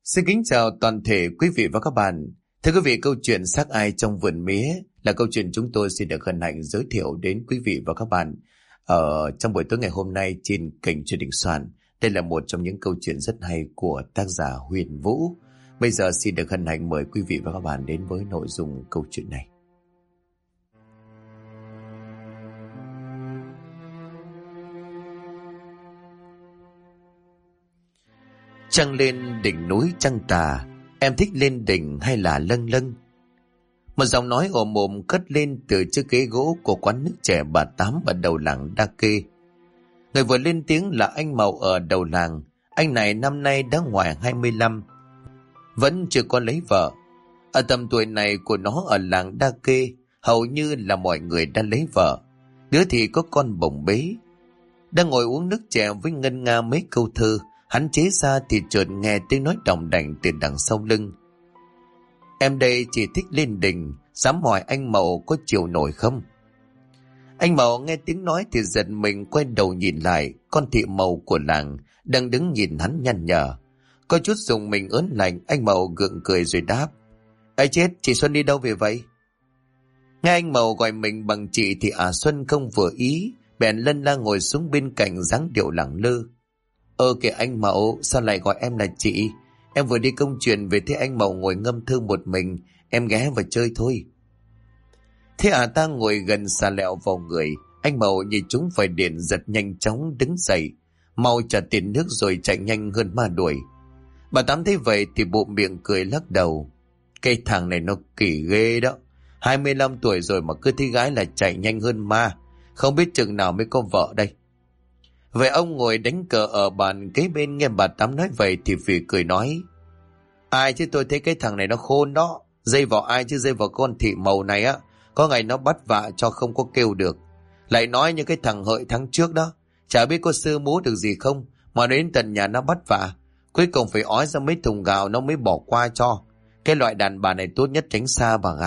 Xin kính chào toàn thể quý vị và các bạn. Thưa quý vị, câu chuyện Xác Ai trong vườn mía là câu chuyện chúng tôi xin được hân hạnh giới thiệu đến quý vị và các bạn trong buổi tối ngày hôm nay trên kênh Truyền Đình Soạn. Đây là một trong những câu chuyện rất hay của tác giả Huyền Vũ. Bây giờ xin được hân hạnh mời quý vị và các bạn đến với nội dung câu chuyện này. Trăng lên đỉnh núi trăng tà, em thích lên đỉnh hay là lâng lâng? Một giọng nói ồm ồm cất lên từ chiếc ghế gỗ của quán nước chè bà Tám ở đầu làng Đa Kê. Người vừa lên tiếng là anh Mậu ở đầu làng. Anh này năm nay đã ngoài 25, vẫn chưa có lấy vợ. Ở tầm tuổi này của nó ở làng Đa Kê, hầu như là mọi người đã lấy vợ, đứa thì có con bồng bế. Đang ngồi uống nước chè với ngân nga mấy câu thơ, hắn chế ra thì chợt nghe tiếng nói đòng đành từ đằng sau lưng. Em đây chỉ thích lên đỉnh, dám hỏi anh Mậu có chịu nổi không? Anh Mậu nghe tiếng nói thì giật mình quay đầu nhìn lại, con thị Mậu của làng đang đứng nhìn hắn nhăn nhở. Có chút dùng mình ớn lạnh, anh Mậu gượng cười rồi đáp: ấy chết, chị Xuân đi đâu về vậy? Nghe anh Mậu gọi mình bằng chị thì Xuân không vừa ý, bèn lân la ngồi xuống bên cạnh dáng điệu lẳng lơ. Kìa anh Mậu, sao lại gọi em là chị? Em vừa đi công chuyện về thấy anh Mậu ngồi ngâm thơ một mình, em ghé vào chơi thôi. Thế ta ngồi gần xà lẹo vào người, anh Mậu nhìn chúng phải điện giật nhanh chóng đứng dậy, mau trả tiền nước rồi chạy nhanh hơn ma đuổi. Bà Tám thấy vậy thì bụng miệng cười lắc đầu. Cái thằng này nó kỳ ghê đó, 25 tuổi rồi mà cứ thấy gái là chạy nhanh hơn ma, không biết chừng nào mới có vợ đây. Vậy ông ngồi đánh cờ ở bàn kế bên nghe bà Tám nói vậy thì phì cười nói: ai chứ tôi thấy cái thằng này nó khôn đó, dây vào ai chứ dây vào con thị Mậu này á, có ngày nó bắt vạ cho không có kêu được. Lại nói như cái thằng Hợi tháng trước đó, chả biết có sư múa được gì không mà đến tận nhà nó bắt vạ, cuối cùng phải ói ra mấy thùng gạo nó mới bỏ qua cho. Cái loại đàn bà này tốt nhất tránh xa bà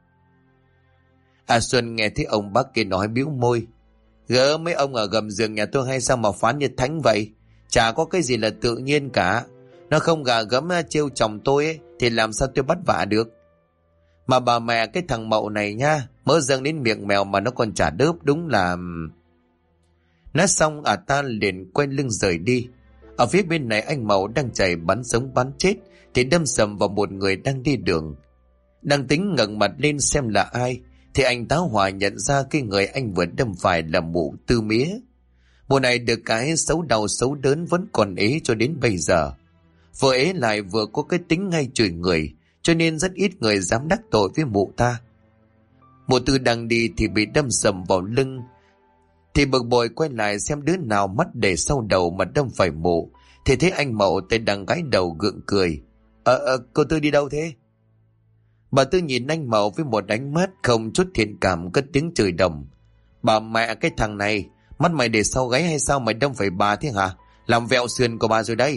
ạ. Xuân nghe thấy ông bác kia nói bĩu môi: gỡ mấy ông ở gầm giường nhà tôi hay sao mà phán như thánh vậy? Chả có cái gì là tự nhiên cả. Nó không gà gẫm trêu chồng tôi ấy, thì làm sao tôi bắt vạ được? Mà bà mẹ cái thằng Mậu này nha, mỡ dâng đến miệng mèo mà nó còn chả đớp, đúng là... Nói xong ta liền quay lưng rời đi. Ở phía bên này anh Mậu đang chạy bắn sống bắn chết thì đâm sầm vào một người đang đi đường. Đang tính ngẩng mặt lên xem là ai thì anh tá hỏa nhận ra cái người anh vừa đâm phải là mụ Tư Mía. Mụ này được cái xấu đau xấu đớn vẫn còn ế cho đến bây giờ. Vừa ế lại vừa có cái tính ngay chửi người, cho nên rất ít người dám đắc tội với mụ ta. Mụ Tư đang đi thì bị đâm sầm vào lưng, thì bực bội quay lại xem đứa nào mắt để sau đầu mà đâm phải mụ, thì thấy anh Mậu tay đằng gái đầu gượng cười. Cô Tư đi đâu thế? Bà Tư nhìn anh Mậu với một ánh mắt không chút thiện cảm, cất tiếng chửi đồng: bà mẹ cái thằng này, mắt mày để sau gáy hay sao mày đâm phải bà thế hả? Làm vẹo sườn của bà rồi đây.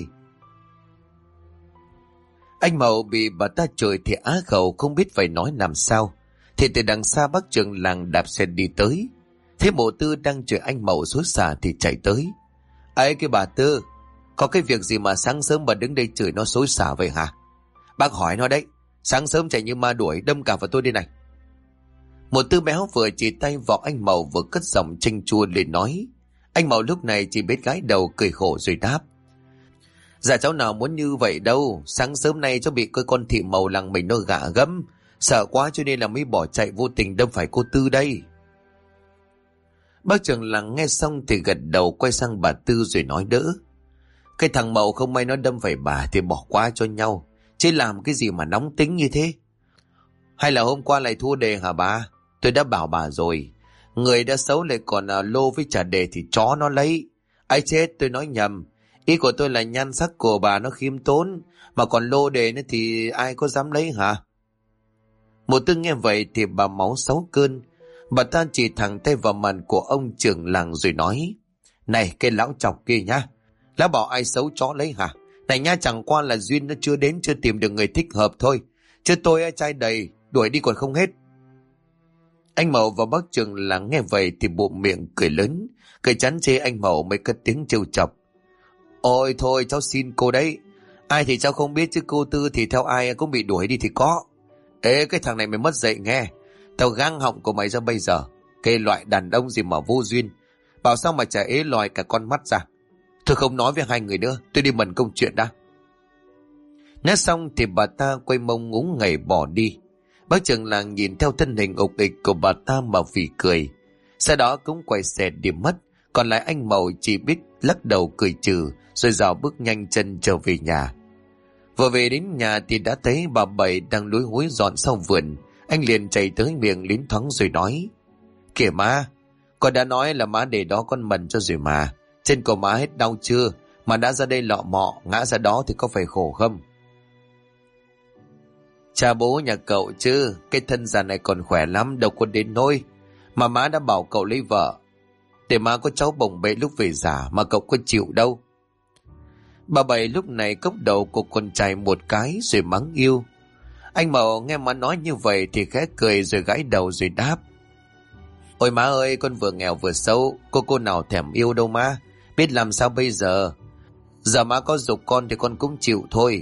Anh Mậu bị bà ta chửi thì á khẩu không biết phải nói làm sao. Thì từ đằng xa bác trưởng làng đạp xe đi tới, thấy mụ Tư đang chửi anh Mậu xối xả thì chạy tới. Ấy cái bà Tư, có cái việc gì mà sáng sớm bà đứng đây chửi nó xối xả vậy hả? Bác hỏi nó đấy, sáng sớm chạy như ma đuổi đâm cả vào tôi đây này. Một Tư béo vừa chỉ tay vào anh Mậu vừa cất giọng chanh chua lên nói. Anh Mậu lúc này chỉ biết gái đầu cười khổ rồi đáp: dạ cháu nào muốn như vậy đâu, sáng sớm nay cháu bị cái con thị Mậu làng mình nó gạ gẫm, sợ quá cho nên là mới bỏ chạy vô tình đâm phải cô Tư đây. Bác trưởng làng nghe xong thì gật đầu quay sang bà Tư rồi nói đỡ: cái thằng Mậu không may nó đâm phải bà thì bỏ qua cho nhau, chứ làm cái gì mà nóng tính như thế? Hay là hôm qua lại thua đề hả bà? Tôi đã bảo bà rồi, người đã xấu lại còn lô với trả đề thì chó nó lấy. Ai chết, tôi nói nhầm. Ý của tôi là nhan sắc của bà nó khiêm tốn, mà còn lô đề nữa thì ai có dám lấy hả? Một Tư nghe vậy thì bà máu sáu cơn. Bà ta chỉ thẳng tay vào mặt của ông trưởng làng rồi nói: này cái lão chọc kia nhá, lão bảo ai xấu chó lấy hả? Này nha, chẳng qua là duyên nó chưa đến, chưa tìm được người thích hợp thôi, chứ tôi trai đầy, đuổi đi còn không hết. Anh Mậu và bác trưởng làng nghe vậy thì bụng miệng cười lớn, cười chán chê anh Mậu mới cất tiếng trêu chọc: ôi thôi cháu xin cô đấy, Ai thì cháu không biết chứ cô Tư thì theo ai cũng bị đuổi đi thì có. Ê, cái thằng này mày mất dạy nghe. Tao gang họng của mày ra bây giờ. Cái loại đàn ông gì mà vô duyên. Bảo sao mà chả ế lòi cả con mắt ra. Thôi không nói với hai người nữa, tôi đi mần công chuyện đã. Nói xong thì bà ta quay mông ngúng nghẩy bỏ đi. Bác trưởng làng nhìn theo thân hình ục ịch của bà ta mà phì cười. Sau đó cũng quay xe đi mất. Còn lại anh Mậu chỉ biết lắc đầu cười trừ, rồi dạo bước nhanh chân trở về nhà. Vừa về đến nhà thì đã thấy bà Bảy đang lúi húi dọn sau vườn. Anh liền chạy tới miệng liến thoáng rồi nói: Kìa má, con đã nói là má để đó con mần cho rồi mà. Chân của má hết đau chưa, mà đã ra đây lọ mọ, ngã ra đó thì có phải khổ không? Cha bố nhà cậu chứ, cái thân già này còn khỏe lắm, đâu có đến nỗi. Mà má đã bảo cậu lấy vợ, để má có cháu bồng bế lúc về già, mà cậu có chịu đâu. Bà Bảy lúc này cốc đầu của con trai một cái rồi mắng yêu. Anh Mậu nghe má nói như vậy thì khẽ cười rồi gãi đầu rồi đáp: Ôi má ơi, con vừa nghèo vừa xấu, cô nào thèm yêu đâu má, biết làm sao bây giờ. Giờ má có giục con thì con cũng chịu thôi.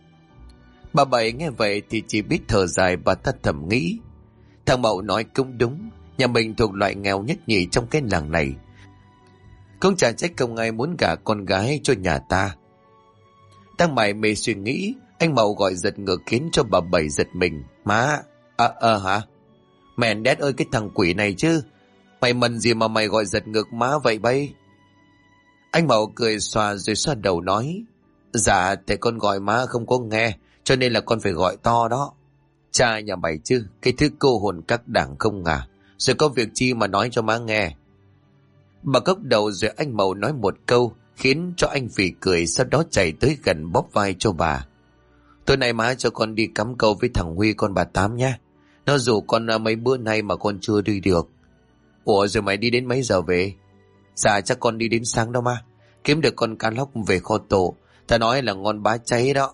Bà Bảy nghe vậy thì chỉ biết thở dài, bà ta thầm nghĩ: Thằng Mậu nói cũng đúng, nhà mình thuộc loại nghèo nhất nhì trong cái làng này. Cũng chả trách không ai muốn gả con gái cho nhà ta. Đang mải mê suy nghĩ, anh Mậu gọi giật ngược khiến cho bà Bảy giật mình. Má, hả? Mẹ đét ơi, cái thằng quỷ này chứ. Mày mần gì mà mày gọi giật ngược má vậy bay? Anh Mậu cười xòa rồi xoa đầu nói: Dạ, tại con gọi má không có nghe, cho nên là con phải gọi to đó. Cha nhà mày chứ, cái thứ cô hồn các đảng không ngà. Rồi có việc chi mà nói cho má nghe. Bà cốc đầu rồi anh Mậu nói một câu khiến cho anh phì cười, sau đó chạy tới gần bóp vai cho bà. Tối nay má cho con đi cắm câu với thằng Huy con bà Tám nhé. Nó rủ con mấy bữa nay mà con chưa đi được. Ủa rồi mày đi đến mấy giờ về? Dạ chắc con đi đến sáng đâu mà. Kiếm được con cá lóc về kho tổ. Ta nói là ngon bá cháy đó.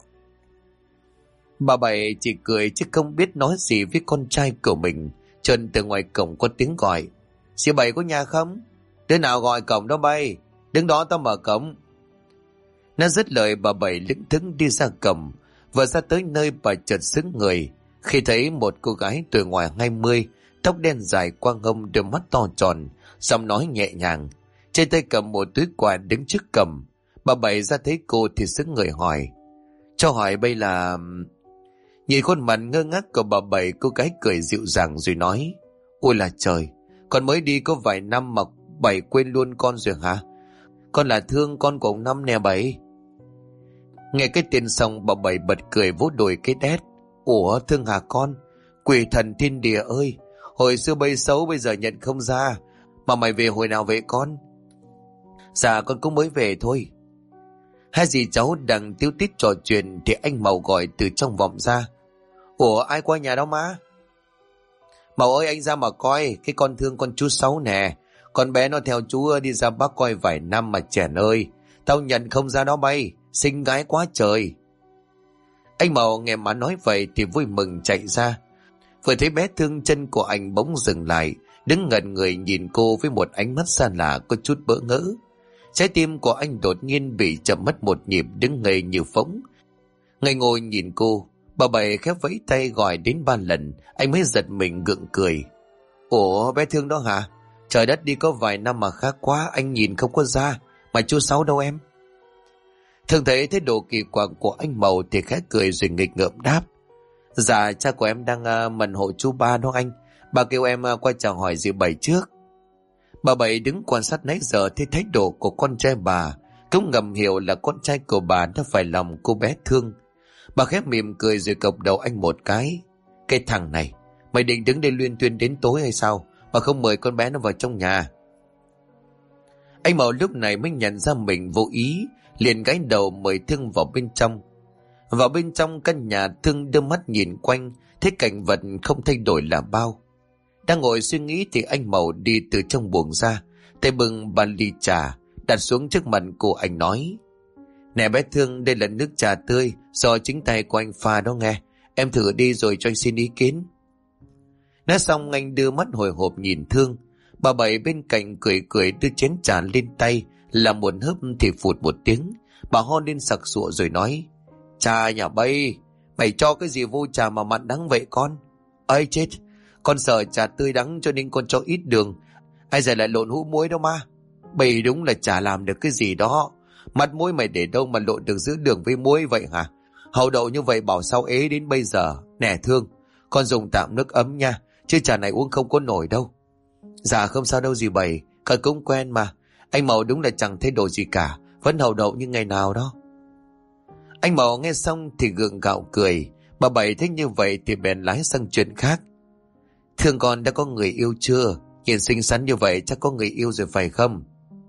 Bà Bảy chỉ cười chứ không biết nói gì với con trai của mình. Trần từ ngoài cổng có tiếng gọi: Chị Bảy có nhà không? Đứa nào gọi cổng đó bay? Đứng đó tao mở cổng. Nó dứt lời bà Bảy lững thững đi ra cổng. Vừa ra tới nơi bà chợt sững người khi thấy một cô gái tuổi ngoài 20, tóc đen dài quang hông, đôi mắt to tròn, giọng nói nhẹ nhàng, trên tay cầm một túi quà đứng trước cổng. Bà Bảy ra thấy cô thì sững người hỏi: Cho hỏi bây là... Nhìn khuôn mặt ngơ ngác của bà Bảy, cô gái cười dịu dàng rồi nói: Ôi là trời, con mới đi có vài năm mà Bảy quên luôn con rồi hả? Con là Thương, con của ông Năm nè Bảy. Nghe cái tên xong bà Bảy bật cười vỗ đùi cái đét: Ủa Thương hả con? Quỷ thần thiên địa ơi, hồi xưa bây xấu bây giờ nhận không ra. Mà mày về hồi nào vậy con? Dạ con cũng mới về thôi. Hai dì cháu đang tíu tít trò chuyện thì anh Mậu gọi từ trong vọng ra: Ủa ai qua nhà đó má? Mậu ơi, anh ra mà coi, cái con Thương con chú Sáu nè. Con bé nó theo chú đi ra Bắc coi vài năm mà chèn ơi. Tao nhận không ra đó bay, xinh gái quá trời. Anh Mậu nghe má nói vậy thì vui mừng chạy ra. Vừa thấy bé Thương, chân của anh bỗng dừng lại, đứng ngẩn người nhìn cô với một ánh mắt xa lạ có chút bỡ ngỡ. Trái tim của anh đột nhiên bị chậm mất một nhịp, đứng ngây như phỗng. Ngây ngồi nhìn cô, bà Bảy khép vẫy tay gọi đến 3 lần, anh mới giật mình gượng cười. Ủa bé Thương đó hả? Trời đất, đi có vài năm mà khác quá, anh nhìn không có ra. Mà chú Sáu đâu em? Thương thấy thái độ kỳ quặc của anh Mậu thì khẽ cười rồi nghịch ngợm đáp: Dạ cha của em đang mần hộ chú Ba đó anh. Bà kêu em qua chào hỏi dì Bảy trước. Bà Bảy đứng quan sát nãy giờ thấy thái độ của con trai bà, cũng ngầm hiểu là con trai của bà đã phải lòng cô bé Thương. Bà khép mỉm cười rồi cộc đầu anh một cái: Cái thằng này, mày định đứng đây luyên tuyên đến tối hay sao mà không mời con bé nó vào trong nhà? Anh Mậu lúc này mới nhận ra mình vô ý, liền gãi đầu mời Thương vào bên trong. Vào bên trong căn nhà, Thương đưa mắt nhìn quanh, thấy cảnh vật không thay đổi là bao. Đang ngồi suy nghĩ thì anh Mậu đi từ trong buồng ra, tay bưng bàn ly trà đặt xuống trước mặt cô. Anh nói: Nè bé Thương, đây là nước trà tươi do chính tay của anh pha đó nghe. Em thử đi rồi cho anh xin ý kiến. Nói xong anh đưa mắt hồi hộp nhìn Thương. Bà Bảy bên cạnh cười cười đưa chén trà lên tay, làm một hớp thì phụt một tiếng. Bà ho lên sặc sụa rồi nói: Cha nhà bay, mày cho cái gì vô trà mà mặn đắng vậy con? Ơi chết, con sợ trà tươi đắng cho nên con cho ít đường. Ai giờ lại lộn hũ muối đâu mà. Bày đúng là chả làm được cái gì đó. Mặt mũi mày để đâu mà lộn được giữa đường với muối vậy hả? Hậu đậu như vậy bảo sao ế đến bây giờ. Nè Thương, con dùng tạm nước ấm nha, chứ trà này uống không có nổi đâu. Dạ không sao đâu dì Bảy, con cũng quen mà. Anh Mậu đúng là chẳng thay đổi gì cả, vẫn hậu đậu như ngày nào đó. Anh Mậu nghe xong thì gượng gạo cười. Bà Bảy thích như vậy thì bèn lái sang chuyện khác. Thương con đã có người yêu chưa? Nhìn xinh xắn như vậy chắc có người yêu rồi phải không?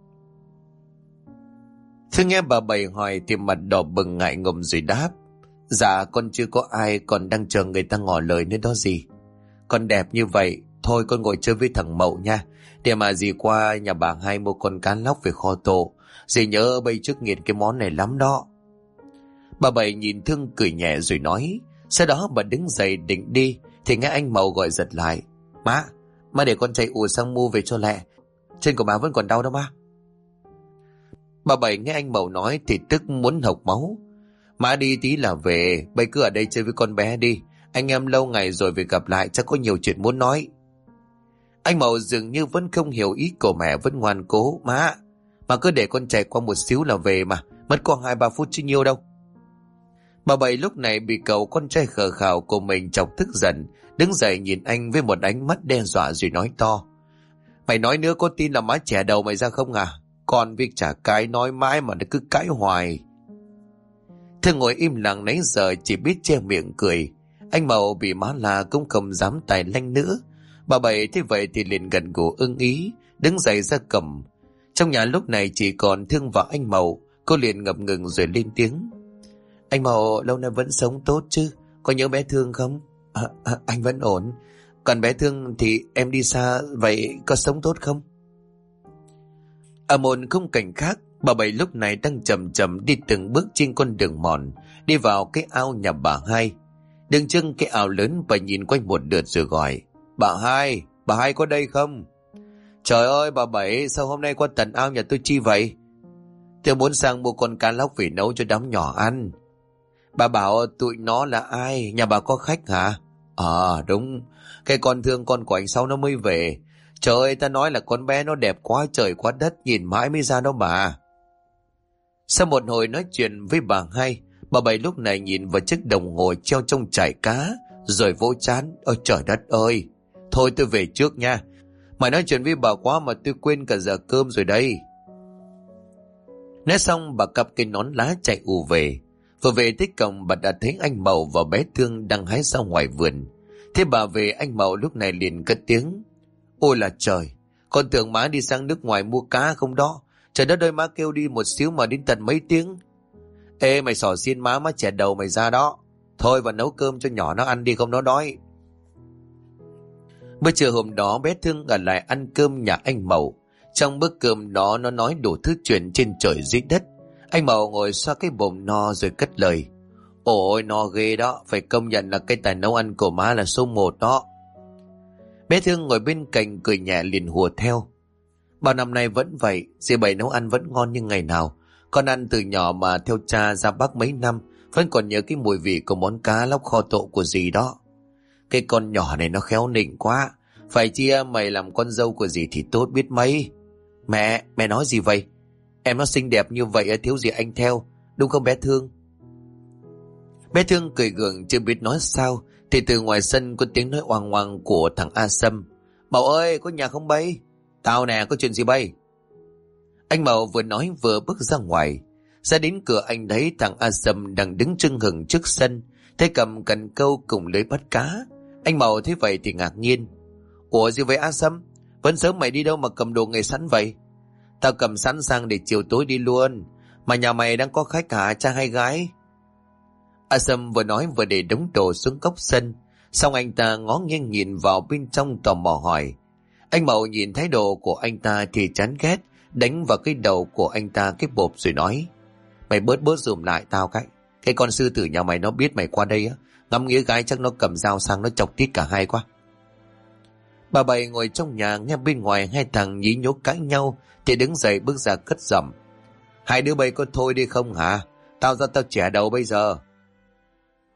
Thương nghe bà Bảy hỏi thì mặt đỏ bừng ngại ngùng rồi đáp. Dạ con chưa có ai, còn đang chờ người ta ngỏ lời nữa đó gì. Con đẹp như vậy, thôi con ngồi chơi với thằng Mậu nha. Để mà dì qua nhà bà Hai mua con cá lóc về kho tổ. Dì nhớ bây trước nghiện cái món này lắm đó. Bà Bảy nhìn Thương cười nhẹ rồi nói. Sau đó bà đứng dậy định đi thì nghe anh Mậu gọi giật lại. Má để con chạy ù sang mua về cho lẹ. Chân của má vẫn còn đau đó má. Bà Bảy nghe anh Mậu nói thì tức muốn hộc máu. Má đi tí là về, bây cứ ở đây chơi với con bé đi. Anh em lâu ngày rồi về gặp lại chắc có nhiều chuyện muốn nói. Anh Mậu dường như vẫn không hiểu ý của mẹ, vẫn ngoan cố. Mà cứ để con chạy qua một xíu là về mà, mất có 2-3 phút chứ nhiêu đâu. Bà Bảy lúc này bị cậu con trai khờ khảo của mình chọc tức giận, đứng dậy nhìn anh với một ánh mắt đe dọa rồi nói to. Mày nói nữa có tin là má chẻ đầu mày ra không à? Con việc chả cái nói mãi mà nó cứ cãi hoài. Thương ngồi im lặng nãy giờ chỉ biết che miệng cười. Anh Mậu bị má la cũng không dám tài lanh nữa. Bà Bảy thế vậy thì liền gần gù ưng ý, đứng dậy ra cầm. Trong nhà lúc này chỉ còn Thương và anh Mậu. Cô liền ngập ngừng rồi lên tiếng. Anh Mậu lâu nay vẫn sống tốt chứ? Có nhớ bé Thương không? Anh vẫn ổn. Còn bé Thương thì em đi xa vậy có sống tốt không? Ở một khung cảnh khác, bà Bảy lúc này đang chậm chậm đi từng bước trên con đường mòn, đi vào cái ao nhà bà Hai. Đứng chân cái ao lớn, bà nhìn quanh một lượt rồi gọi. Bà Hai có đây không? Trời ơi bà Bảy, sao hôm nay qua tận ao nhà tôi chi vậy? Tôi muốn sang mua con cá lóc về nấu cho đám nhỏ ăn. Bà bảo tụi nó là ai? Nhà bà có khách hả? Đúng, cái con Thương con của anh Sáu nó mới về. Trời ơi, ta nói là con bé nó đẹp quá trời quá đất, nhìn mãi mới ra đó bà. Sau một hồi nói chuyện với bà Hai, bà Bảy lúc này nhìn vào chiếc đồng hồ treo trong chải cá, rồi vỗ trán. Ôi trời đất ơi, thôi tôi về trước nha. Mày nói chuyện với bà quá mà tôi quên cả giờ cơm rồi đây. Nói xong bà cặp cái nón lá chạy ù về. Vừa về tới cổng bà đã thấy anh Mậu và bé Thương đang hái rau ngoài vườn. Thế bà về anh Mậu lúc này liền cất tiếng. Ôi là trời, con tưởng má đi sang nước ngoài mua cá không đó. Trời đất ơi, má kêu đi một xíu mà đến tận mấy tiếng. Ê mày xỏ xiên má chẻ đầu mày ra đó. Thôi và nấu cơm cho nhỏ nó ăn đi không nó đói. Bữa trưa hôm đó bé Thương ở lại ăn cơm nhà anh Mậu. Trong bữa cơm đó nó nói đủ thứ chuyện trên trời dưới đất. Anh Mậu ngồi xoa cái bụng no rồi cất lời. Ôi no ghê đó, phải công nhận là cái tài nấu ăn của má là số 1 đó. Bé Thương ngồi bên cạnh cười nhẹ liền hùa theo. Bao năm nay vẫn vậy, dì Bảy nấu ăn vẫn ngon như ngày nào. Con ăn từ nhỏ mà theo cha ra Bắc mấy năm, vẫn còn nhớ cái mùi vị của món cá lóc kho tộ của dì đó. Cái con nhỏ này nó khéo nịnh quá, phải chia mày làm con dâu của dì thì tốt biết mấy. Mẹ nói gì vậy? Em nó xinh đẹp như vậy thiếu gì anh theo, đúng không bé Thương? Bé Thương cười gượng chưa biết nói sao, thì từ ngoài sân có tiếng nói oang oang của thằng A Sâm. Mậu ơi, có nhà không bay? Tao nè, có chuyện gì bay? Anh Mậu vừa nói vừa bước ra ngoài. Ra đến cửa anh thấy thằng A Sâm đang đứng trưng hừng trước sân, thấy cầm cần câu cùng lưới bắt cá. Anh Mậu thấy vậy thì ngạc nhiên. Ủa gì vậy A Sâm? Vẫn sớm mày đi đâu mà cầm đồ nghề sẵn vậy? Tao cầm sẵn sang để chiều tối đi luôn. Mà nhà mày đang có khách hả, trai hay gái? A Sâm vừa nói vừa để đống đồ xuống góc sân. Xong anh ta ngó nghiêng nhìn vào bên trong tò mò hỏi. Anh Mậu nhìn thái độ của anh ta thì chán ghét, đánh vào cái đầu của anh ta cái bộp rồi nói. Mày bớt dùm lại tao cái. Cái con sư tử nhà mày nó biết mày qua đây á, ngắm nghĩa gái chắc nó cầm dao sang nó chọc tít cả hai quá. Bà Bảy ngồi trong nhà nghe bên ngoài hai thằng nhí nhố cãi nhau thì đứng dậy bước ra cất giọng. Hai đứa bay có thôi đi không hả? Tao ra tao chẻ đầu bây giờ.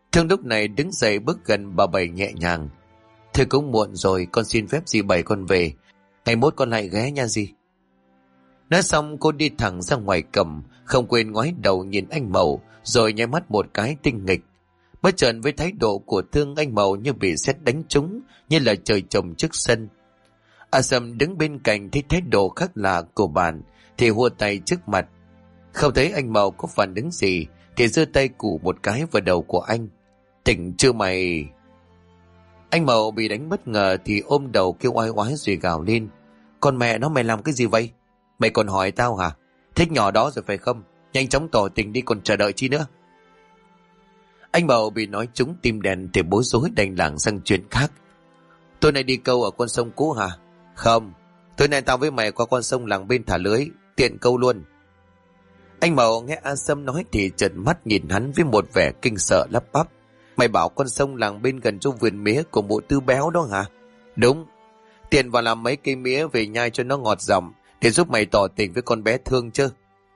Thương lúc này đứng dậy bước gần bà Bảy nhẹ nhàng. Thôi cũng muộn rồi, con xin phép dì Bảy con về. Ngày mốt con lại ghé nha dì. Nói xong cô đi thẳng ra ngoài cầm, không quên ngoái đầu nhìn anh Mậu, rồi nháy mắt một cái tinh nghịch. Bất chợt với thái độ của Thương, anh Mậu như bị sét đánh trúng, như là trời trồng trước sân. A Sâm đứng bên cạnh thấy thái độ khác lạ của bạn thì hùa tay trước mặt. Không thấy anh Mậu có phản ứng gì thì giơ tay củ một cái vào đầu của anh. Tỉnh chưa mày? Anh Mậu bị đánh bất ngờ thì ôm đầu kêu oai oái rồi gào lên. Con mẹ nó, mày làm cái gì vậy? Mày còn hỏi tao hả? Thích nhỏ đó rồi phải không? Nhanh chóng tỏ tình đi, còn chờ đợi chi nữa? Anh Mậu bị nói trúng tim đen thì bối rối đành lảng sang chuyện khác. Tối nay đi câu ở con sông cũ hả? Không, tối nay tao với mày qua con sông làng bên thả lưới, tiện câu luôn. Anh Mậu nghe A Sâm nói thì trợn mắt nhìn hắn với một vẻ kinh sợ lắp bắp. Mày bảo con sông làng bên gần chỗ vườn mía của mụ Tư béo đó hả? Đúng, tiện vào làm mấy cây mía về nhai cho nó ngọt giọng để giúp mày tỏ tình với con bé Thương chứ.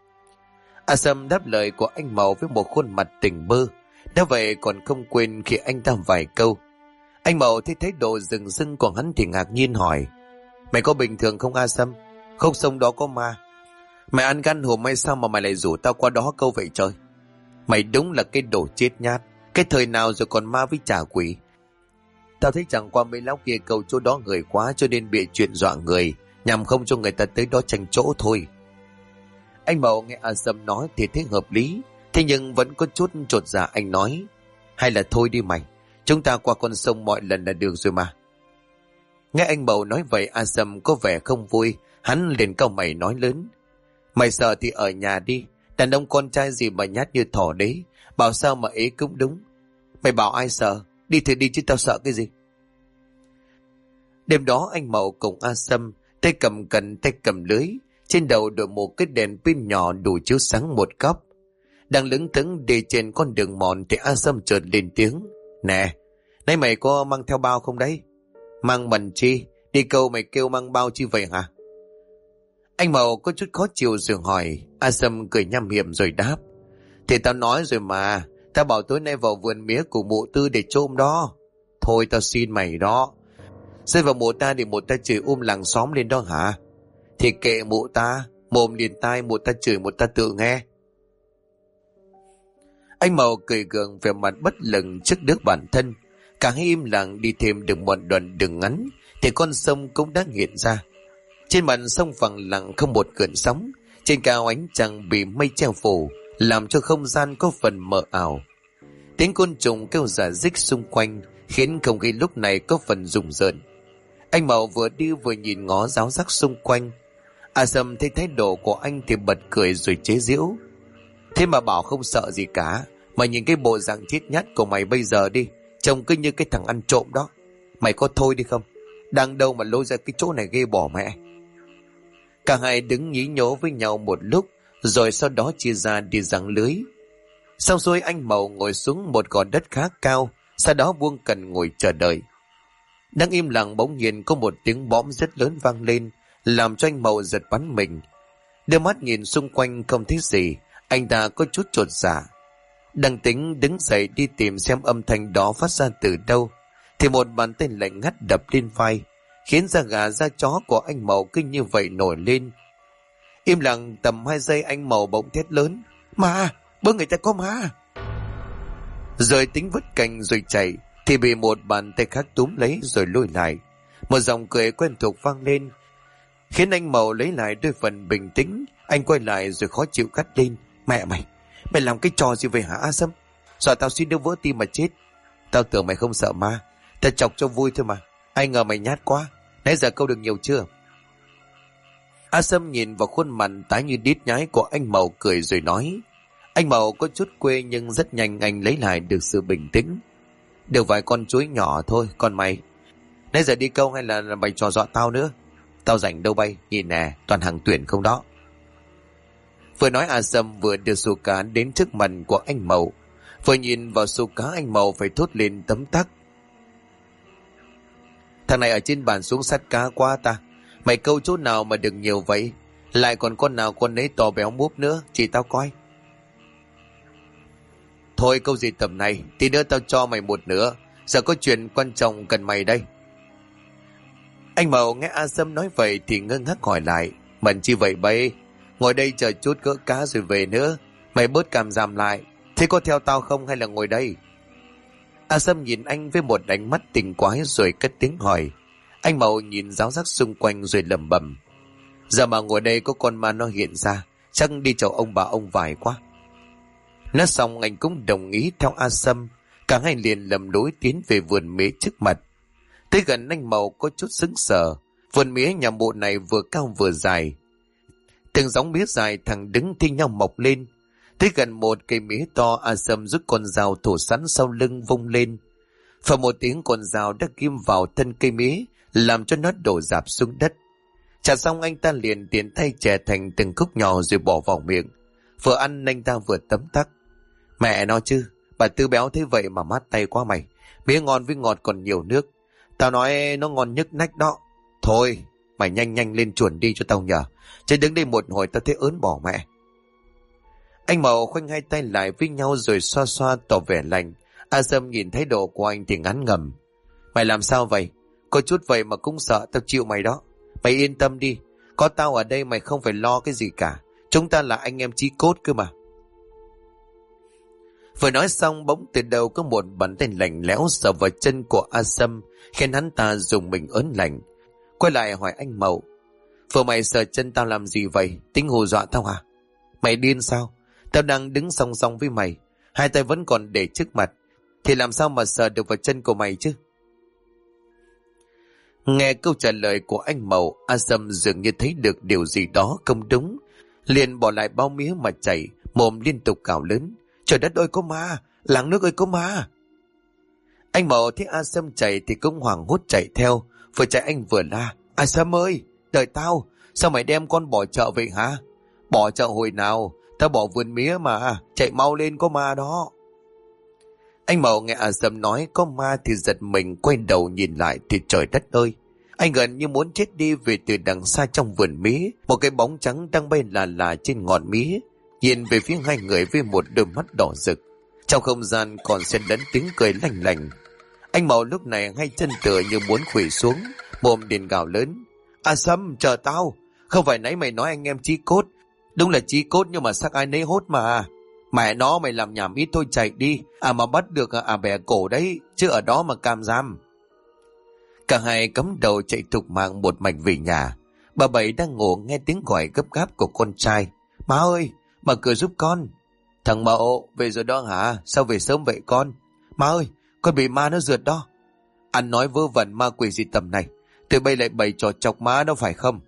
A Sâm đáp lời của anh Mậu với một khuôn mặt tỉnh bơ. Đã vậy còn không quên khi anh ta vài câu. Anh Mậu thấy thái độ rừng rưng của hắn thì ngạc nhiên hỏi. Mày có bình thường không A Sâm? Khúc sông đó có ma. Mày ăn gan hùm hay sao mà mày lại rủ tao qua đó câu vậy trời? Mày đúng là cái đồ chết nhát. Cái thời nào rồi còn ma với trả quỷ. Tao thấy chẳng qua mấy lão kia câu chỗ đó người quá cho nên bịa chuyện dọa người, nhằm không cho người ta tới đó tranh chỗ thôi. Anh Mậu nghe A Sâm nói thì thấy hợp lý, thế nhưng vẫn có chút chột dạ. Anh nói, hay là thôi đi mày, chúng ta qua con sông mọi lần là được rồi mà. Nghe anh Mậu nói vậy, A Sâm có vẻ không vui, hắn liền cau mày nói lớn. Mày sợ thì ở nhà đi, đàn ông con trai gì mà nhát như thỏ đấy, bảo sao mà ế cũng đúng. Mày bảo ai sợ, đi thì đi chứ tao sợ cái gì. Đêm đó anh Mậu cùng A Sâm, tay cầm cần tay cầm lưới, trên đầu đội một cái đèn pin nhỏ đủ chiếu sáng một góc. Đang lững thững đi trên con đường mòn thì A Sâm chợt lên tiếng. Nè, nãy mày có mang theo bao không đấy? Mang mần chi? Đi câu mày kêu mang bao chi vậy hả? Anh Mậu có chút khó chịu rồi hỏi. A Sâm cười nham hiểm rồi đáp. Thì tao nói rồi mà, tao bảo tối nay vào vườn mía của mụ Tư để trôm đó. Thôi tao xin mày đó. Rơi vào mụ ta để mụ ta chửi làng xóm lên đó hả? Thì kệ mụ ta, mồm liền tai mụ ta chửi mụ ta tự nghe. Anh Mậu cười gượng về mặt bất lực trước đứa bản thân. Cả hai im lặng đi thêm được một đoạn đường ngắn thì con sông cũng đã hiện ra. Trên mặt sông phẳng lặng không một gợn sóng, trên cao ánh trăng bị mây che phủ, làm cho không gian có phần mờ ảo. Tiếng côn trùng kêu rả rích xung quanh khiến không khí lúc này có phần rùng rợn. Anh Mậu vừa đi vừa nhìn ngó ráo rắc xung quanh. A Sâm thấy thái độ của anh thì bật cười rồi chế giễu. Thế mà bảo không sợ gì cả, mà nhìn cái bộ dạng chết nhát của mày bây giờ đi, trông cứ như cái thằng ăn trộm đó. Mày có thôi đi không? Đang đâu mà lôi ra cái chỗ này ghê bỏ mẹ. Cả hai đứng nhí nhố với nhau một lúc, rồi sau đó chia ra đi giăng lưới. Xong rồi anh Mậu ngồi xuống một gò đất khá cao, sau đó buông cần ngồi chờ đợi. Đang im lặng bỗng nhiên có một tiếng bõm rất lớn vang lên, làm cho anh Mậu giật bắn mình. Đưa mắt nhìn xung quanh không thấy gì, anh ta có chút chột dạ. Đang tính đứng dậy đi tìm xem âm thanh đó phát ra từ đâu, thì một bàn tay lạnh ngắt đập lên vai, khiến da gà da chó của anh Mậu cứ như vậy nổi lên. Im lặng tầm 2 giây anh Mậu bỗng thét lớn. Ma! Bữa người ta có ma! Rồi tính vứt cành rồi chạy, thì bị một bàn tay khác túm lấy rồi lôi lại. Một giọng cười quen thuộc vang lên, khiến anh Mậu lấy lại đôi phần bình tĩnh. Anh quay lại rồi khó chịu gắt lên. Mẹ mày! Mày làm cái trò gì vậy hả A Sâm? Sợ tao suýt nữa vỡ tim mà chết. Tao tưởng mày không sợ ma, tao chọc cho vui thôi mà. Ai ngờ mày nhát quá. Nãy giờ câu được nhiều chưa? A Sâm nhìn vào khuôn mặt tái như đít nhái của anh Mậu cười rồi nói. Anh Mậu có chút quê nhưng rất nhanh anh lấy lại được sự bình tĩnh. Được vài con chuối nhỏ thôi. Còn mày, nãy giờ đi câu hay là mày trò dọa tao nữa? Tao rảnh đâu bay, nhìn nè, toàn hàng tuyển không đó. Vừa nói A Sâm vừa đưa xô cá đến trước mặt của anh Mậu. Vừa nhìn vào xô cá anh Mậu phải thốt lên tấm tắc. Thằng này ở trên bàn xuống sắt cá quá ta. Mày câu chỗ nào mà được nhiều vậy? Lại còn con nào con ấy to béo múp nữa, chỉ tao coi. Thôi câu gì tầm này, tí nữa tao cho mày một nửa. Giờ có chuyện quan trọng cần mày đây. Anh Mậu nghe A Sâm nói vậy thì ngơ ngác hỏi lại. Mần chi vậy bay? Ngồi đây chờ chút gỡ cá rồi về nữa. Mày bớt cảm giảm lại. Thế có theo tao không hay là ngồi đây? A Sâm nhìn anh với một ánh mắt tình quái rồi cất tiếng hỏi. Anh Mậu nhìn giáo giác xung quanh rồi lẩm bẩm. Giờ mà ngồi đây có con ma nó hiện ra, chắc đi chầu ông bà ông vải quá. Nói xong anh cũng đồng ý theo A Sâm. Cả hai liền lầm lối tiến về vườn mía trước mặt. Tới gần anh Mậu có chút sững sờ. Vườn mía nhà mộ này vừa cao vừa dài. Từng giống mía dài thẳng đứng thi nhau mọc lên. Tới gần một cây mía to, A Sâm rút con dao thủ sẵn sau lưng vung lên. Và một tiếng con dao đã ghim vào thân cây mía, làm cho nó đổ rạp xuống đất. Chặt xong anh ta liền tiện tay chẻ thành từng khúc nhỏ rồi bỏ vào miệng. Vừa ăn anh ta vừa tấm tắc. Mẹ nó chứ, bà Tư béo thế vậy mà mát tay quá mày. Mía ngon với ngọt còn nhiều nước. Tao nói nó ngon nhức nách đó. Thôi, mày nhanh nhanh lên chuồn đi cho tao nhờ. Chứ đứng đây một hồi tao thấy ớn bỏ mẹ. Anh Mậu khoanh hai tay lại với nhau rồi xoa xoa tỏ vẻ lành. A Sâm nhìn thái độ của anh thì ngán ngầm. Mày làm sao vậy? Có chút vậy mà cũng sợ tao chịu mày đó. Mày yên tâm đi. Có tao ở đây mày không phải lo cái gì cả. Chúng ta là anh em chí cốt cơ mà. Vừa nói xong bỗng từ đầu có một bàn tay lạnh lẽo sờ vào chân của A Sâm, khiến hắn ta dùng mình ớn lạnh. Quay lại hỏi anh Mậu. Vừa mày sờ chân tao làm gì vậy? Tính hù dọa tao hả? Mày điên sao? Tao đang đứng song song với mày, hai tay vẫn còn để trước mặt, thì làm sao mà sờ được vào chân của mày chứ? Nghe câu trả lời của anh Mậu, A Sâm dường như thấy được điều gì đó không đúng, liền bỏ lại bao mía mà chạy, mồm liên tục cào lớn. Trời đất ơi có ma, làng nước ơi có ma. Anh Mậu thấy A Sâm chạy thì cũng hoảng hốt chạy theo, vừa chạy anh vừa la. A Sâm ơi, đợi tao, sao mày đem con bỏ chợ vậy hả? Bỏ chợ hồi nào? Tao bỏ vườn mía mà, chạy mau lên có ma đó. Anh Mậu nghe A Sâm nói có ma thì giật mình, quay đầu nhìn lại thì trời đất ơi. Anh gần như muốn chết đi vì từ đằng xa trong vườn mía, một cái bóng trắng đang bay là trên ngọn mía, nhìn về phía hai người với một đôi mắt đỏ rực. Trong không gian còn xen lẫn tiếng cười lành lành. Anh Mậu lúc này hai chân tựa như muốn khuỵu xuống, mồm liền gào lớn. A Sâm chờ tao, không phải nãy mày nói anh em chí cốt. Đúng là chí cốt nhưng mà xác ai nấy hốt mà. Mẹ nó mày làm nhảm ít thôi chạy đi. Mà bắt được bẻ cổ đấy, chứ ở đó mà cam giam. Cả hai cắm đầu chạy thục mạng một mạch về nhà. Bà Bảy đang ngủ nghe tiếng gọi gấp gáp của con trai. Má ơi, mở cửa giúp con. Thằng Mậu, về rồi đó hả? Sao về sớm vậy con? Má ơi, con bị ma nó rượt đó. Anh nói vớ vẩn ma quỷ gì tầm này. Tụi bay lại bày trò chọc má đó phải không?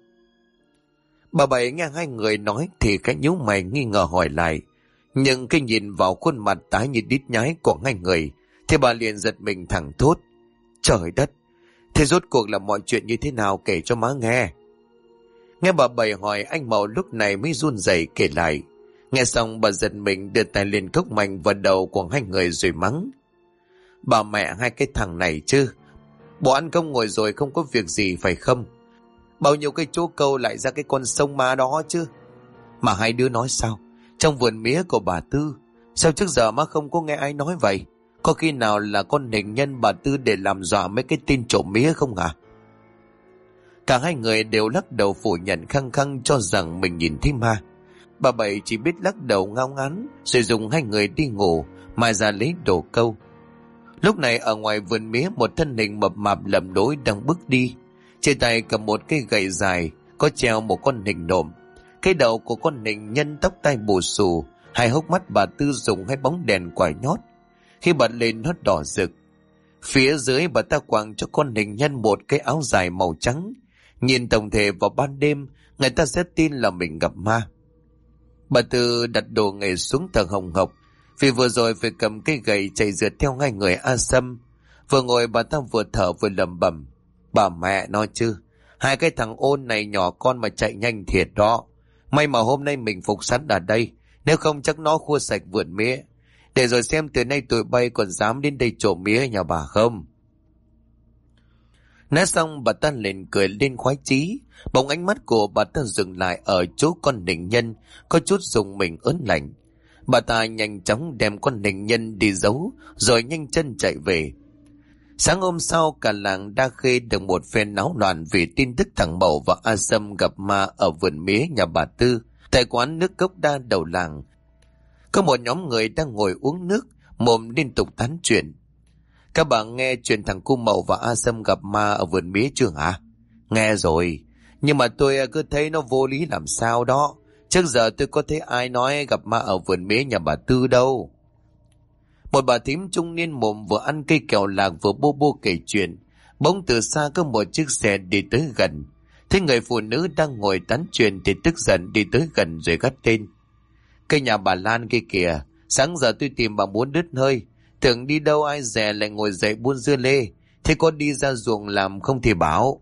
Bà Bảy nghe hai người nói thì cái nhíu mày nghi ngờ hỏi lại. Nhưng khi nhìn vào khuôn mặt tái như đít nhái của hai người thì bà liền giật mình thẳng thốt. Trời đất, thế rốt cuộc là mọi chuyện như thế nào kể cho má nghe. Nghe bà Bảy hỏi anh Mậu lúc này mới run rẩy kể lại. Nghe xong bà giật mình đưa tay liền cốc mạnh vào đầu của hai người rồi mắng. Bà mẹ hai cái thằng này chứ. Bộ ăn công ngồi rồi không có việc gì phải không? Bao nhiêu cái chỗ câu lại ra cái con sông ma đó chứ. Mà hai đứa nói sao? Trong vườn mía của bà Tư. Sao trước giờ má không có nghe ai nói vậy? Có khi nào là con hình nhân bà Tư để làm dọa mấy cái tin trộm mía không hả? Cả hai người đều lắc đầu phủ nhận khăng khăng cho rằng mình nhìn thấy ma. Bà Bảy chỉ biết lắc đầu ngao ngán rồi dùng hai người đi ngủ mà ra lấy đồ câu. Lúc này ở ngoài vườn mía một thân hình mập mạp lầm lối đang bước đi. Trên tay cầm một cây gậy dài có treo một con hình nộm. Cái đầu của con hình nhân tóc tai bù xù, hai hốc mắt bà Tư dùng hai bóng đèn quải nhót. Khi bật lên nó đỏ rực. Phía dưới bà ta quàng cho con hình nhân một cái áo dài màu trắng. Nhìn tổng thể vào ban đêm, người ta sẽ tin là mình gặp ma. Bà Tư đặt đồ nghề xuống thở hồng hộc, vì vừa rồi phải cầm cây gậy chạy rượt theo hai người A Sâm. Vừa ngồi bà ta vừa thở vừa lẩm bẩm. Bà mẹ nó chứ, hai cái thằng ôn này nhỏ con mà chạy nhanh thiệt đó. May mà hôm nay mình phục sẵn ở đây, nếu không chắc nó khua sạch vườn mía. Để rồi xem từ nay tụi bay còn dám đến đây trộm mía nhà bà không. Nói xong bà ta liền cười lên khoái chí. Bỗng ánh mắt của bà ta dừng lại ở chỗ con định nhân, có chút dùng mình ớn lạnh. Bà ta nhanh chóng đem con hình nhân đi giấu rồi nhanh chân chạy về. Sáng hôm sau cả làng Đa Khê được một phen náo loạn vì tin tức thằng Mậu và A Sâm gặp ma ở vườn mía nhà bà Tư tại quán nước cốc đa đầu làng. Có một nhóm người đang ngồi uống nước, mồm liên tục tán chuyện. Các bạn nghe chuyện thằng cu Mậu và A Sâm gặp ma ở vườn mía chưa hả? Nghe rồi, nhưng mà tôi cứ thấy nó vô lý làm sao đó. Trước giờ tôi có thấy ai nói gặp ma ở vườn mía nhà bà Tư đâu. Một bà thím trung niên mồm vừa ăn cây kẹo lạc vừa bô bô kể chuyện. Bỗng từ xa có một chiếc xe đi tới gần. Thấy người phụ nữ đang ngồi tán chuyện thì tức giận đi tới gần rồi gắt lên. Cây nhà bà Lan kia kìa, sáng giờ tôi tìm bà muốn đứt hơi. Tưởng đi đâu ai dè lại ngồi dậy buôn dưa lê. Thế có đi ra ruộng làm không thì bảo.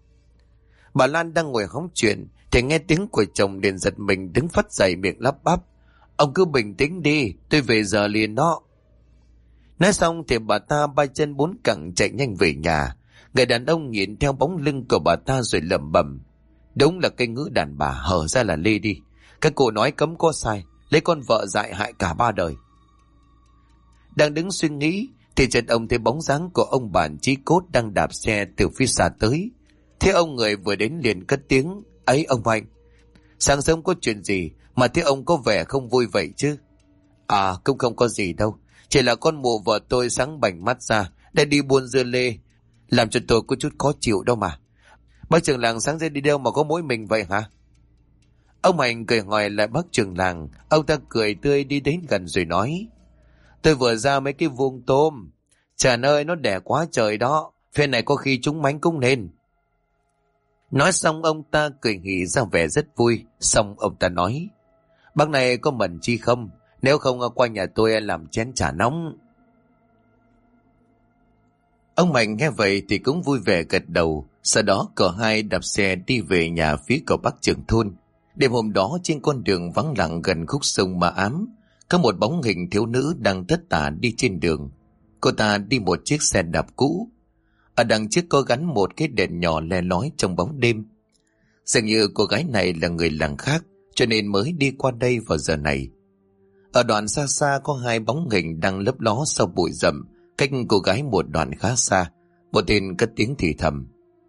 Bà Lan đang ngồi hóng chuyện thì nghe tiếng của chồng liền giật mình đứng phắt dậy miệng lắp bắp. Ông cứ bình tĩnh đi, tôi về giờ liền đó. Nói xong thì bà ta ba chân bốn cẳng chạy nhanh về nhà. Người đàn ông nhìn theo bóng lưng của bà ta rồi lẩm bẩm. Đúng là cái ngữ đàn bà hở ra là lê đi. Các cô nói cấm có sai, lấy con vợ dại hại cả ba đời. Đang đứng suy nghĩ thì chợt ông thấy bóng dáng của ông Bản Chí Cốt đang đạp xe từ phía xa tới. Thế ông người vừa đến liền cất tiếng. Ấy ông Mạnh, sáng sớm có chuyện gì mà thế ông có vẻ không vui vậy chứ? À cũng không có gì đâu, chỉ là con mụ vợ tôi sáng bảnh mắt ra để đi buôn dưa lê, làm cho tôi có chút khó chịu đâu mà. Bác trưởng làng sáng ra đi đâu mà có mỗi mình vậy hả? Ông Mạnh cười hỏi lại bác trưởng làng. Ông ta cười tươi đi đến gần rồi nói. Tôi vừa ra mấy cái vuông tôm, trời ơi nó đẻ quá trời đó, phen này có khi chúng mánh cũng nên. Nói xong ông ta cười hỉ ra vẻ rất vui. Xong ông ta nói. Bác này có mần chi không? Nếu không qua nhà tôi làm chén trà nóng. Ông Mạnh nghe vậy thì cũng vui vẻ gật đầu. Sau đó cả hai đạp xe đi về nhà phía của bác trưởng thôn. Đêm hôm đó trên con đường vắng lặng gần khúc sông Ma Ám, có một bóng hình thiếu nữ đang tất tả đi trên đường. Cô ta đi một chiếc xe đạp cũ. Ở đằng trước có gắn một cái đèn nhỏ le lói trong bóng đêm. Dường như cô gái này là người làng khác, cho nên mới đi qua đây vào giờ này. Ở đoạn xa xa có hai bóng hình đang lấp ló sau bụi rậm, cách cô gái một đoạn khá xa. Một tên cất tiếng thì thầm.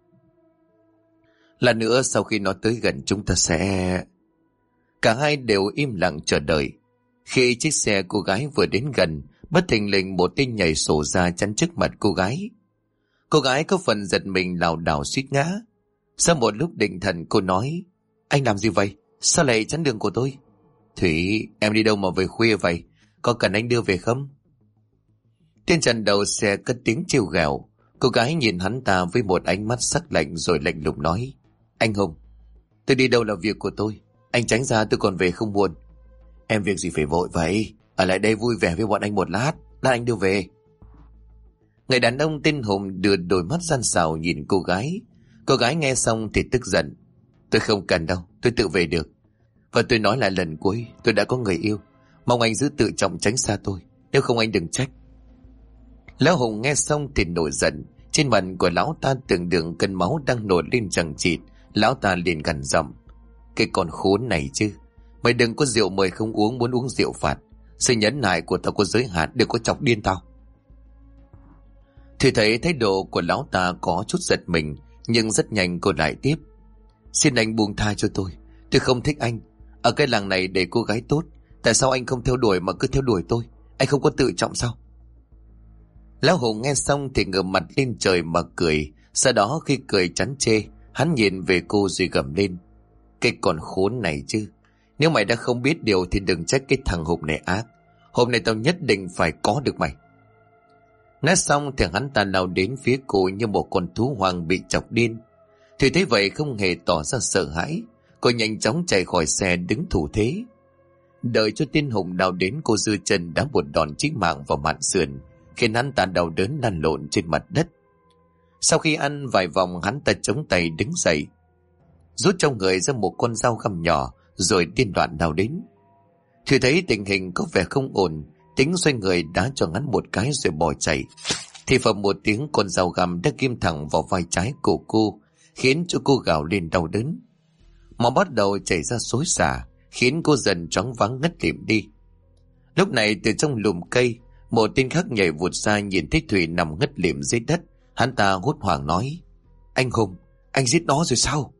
Lần nữa sau khi nó tới gần chúng ta sẽ... Cả hai đều im lặng chờ đợi. Khi chiếc xe cô gái vừa đến gần, bất thình lình một tên nhảy sổ ra chắn trước mặt cô gái. Cô gái có phần giật mình lảo đảo suýt ngã. Sau một lúc định thần cô nói. Anh làm gì vậy? Sao lại chắn đường của tôi? Thủy, em đi đâu mà về khuya vậy? Có cần anh đưa về không? Tên trần đầu xe cất tiếng trêu ghẹo. Cô gái nhìn hắn ta với một ánh mắt sắc lạnh rồi lạnh lùng nói. Anh Hùng, tôi đi đâu là việc của tôi. Anh tránh ra tôi còn về không buồn. Em việc gì phải vội vậy? Ở lại đây vui vẻ với bọn anh một lát. Lát anh đưa về. Người đàn ông tên Hùng đưa đôi mắt gian xảo nhìn cô gái. Cô gái nghe xong thì tức giận. Tôi không cần đâu, tôi tự về được. Và tôi nói lại lần cuối, tôi đã có người yêu. Mong anh giữ tự trọng tránh xa tôi. Nếu không anh đừng trách. Lão Hùng nghe xong thì nổi giận. Trên mặt của lão ta tưởng đường cơn máu đang nổi lên chằng chịt. Lão ta liền gằn giọng. Cái con khốn này chứ. Mày đừng có rượu mời không uống, muốn uống rượu phạt. Sự nhẫn nại của tao có giới hạn, đừng có chọc điên tao. Thì thấy thái độ của lão ta có chút giật mình, nhưng rất nhanh cô lại tiếp. Xin anh buông tha cho tôi không thích anh. Ở cái làng này để cô gái tốt, tại sao anh không theo đuổi mà cứ theo đuổi tôi? Anh không có tự trọng sao? Lão Hùng nghe xong thì ngửa mặt lên trời mà cười. Sau đó khi cười chán chê, hắn nhìn về cô rồi gầm lên. Cái con khốn này chứ. Nếu mày đã không biết điều thì đừng trách cái thằng Hùng này ác. Hôm nay tao nhất định phải có được mày. Nói xong thì hắn ta lao đến phía cô như một con thú hoang bị chọc điên. Thì thế vậy không hề tỏ ra sợ hãi. Cô nhanh chóng chạy khỏi xe đứng thủ thế. Đợi cho tên Hùng đào đến, cô giơ chân đá một đòn chí mạng vào mạn sườn, khiến hắn ta đau đớn lăn lộn trên mặt đất. Sau khi ăn vài vòng, hắn ta chống tay đứng dậy, rút trong người ra một con dao găm nhỏ rồi điên loạn đào đến. Thì thấy tình hình có vẻ không ổn, tính xoay người đá cho hắn một cái rồi bỏ chạy. Thì phầm một tiếng, con dao găm đã ghim thẳng vào vai trái của cô, khiến cho cô gào lên đau đớn. Máu bắt đầu chảy ra xối xả, khiến cô dần choáng váng ngất lịm đi. Lúc này từ trong lùm cây, một tên khác nhảy vụt ra, nhìn thấy Thủy nằm ngất lịm dưới đất. Hắn ta hốt hoảng nói: Anh Hùng, anh giết nó rồi sao?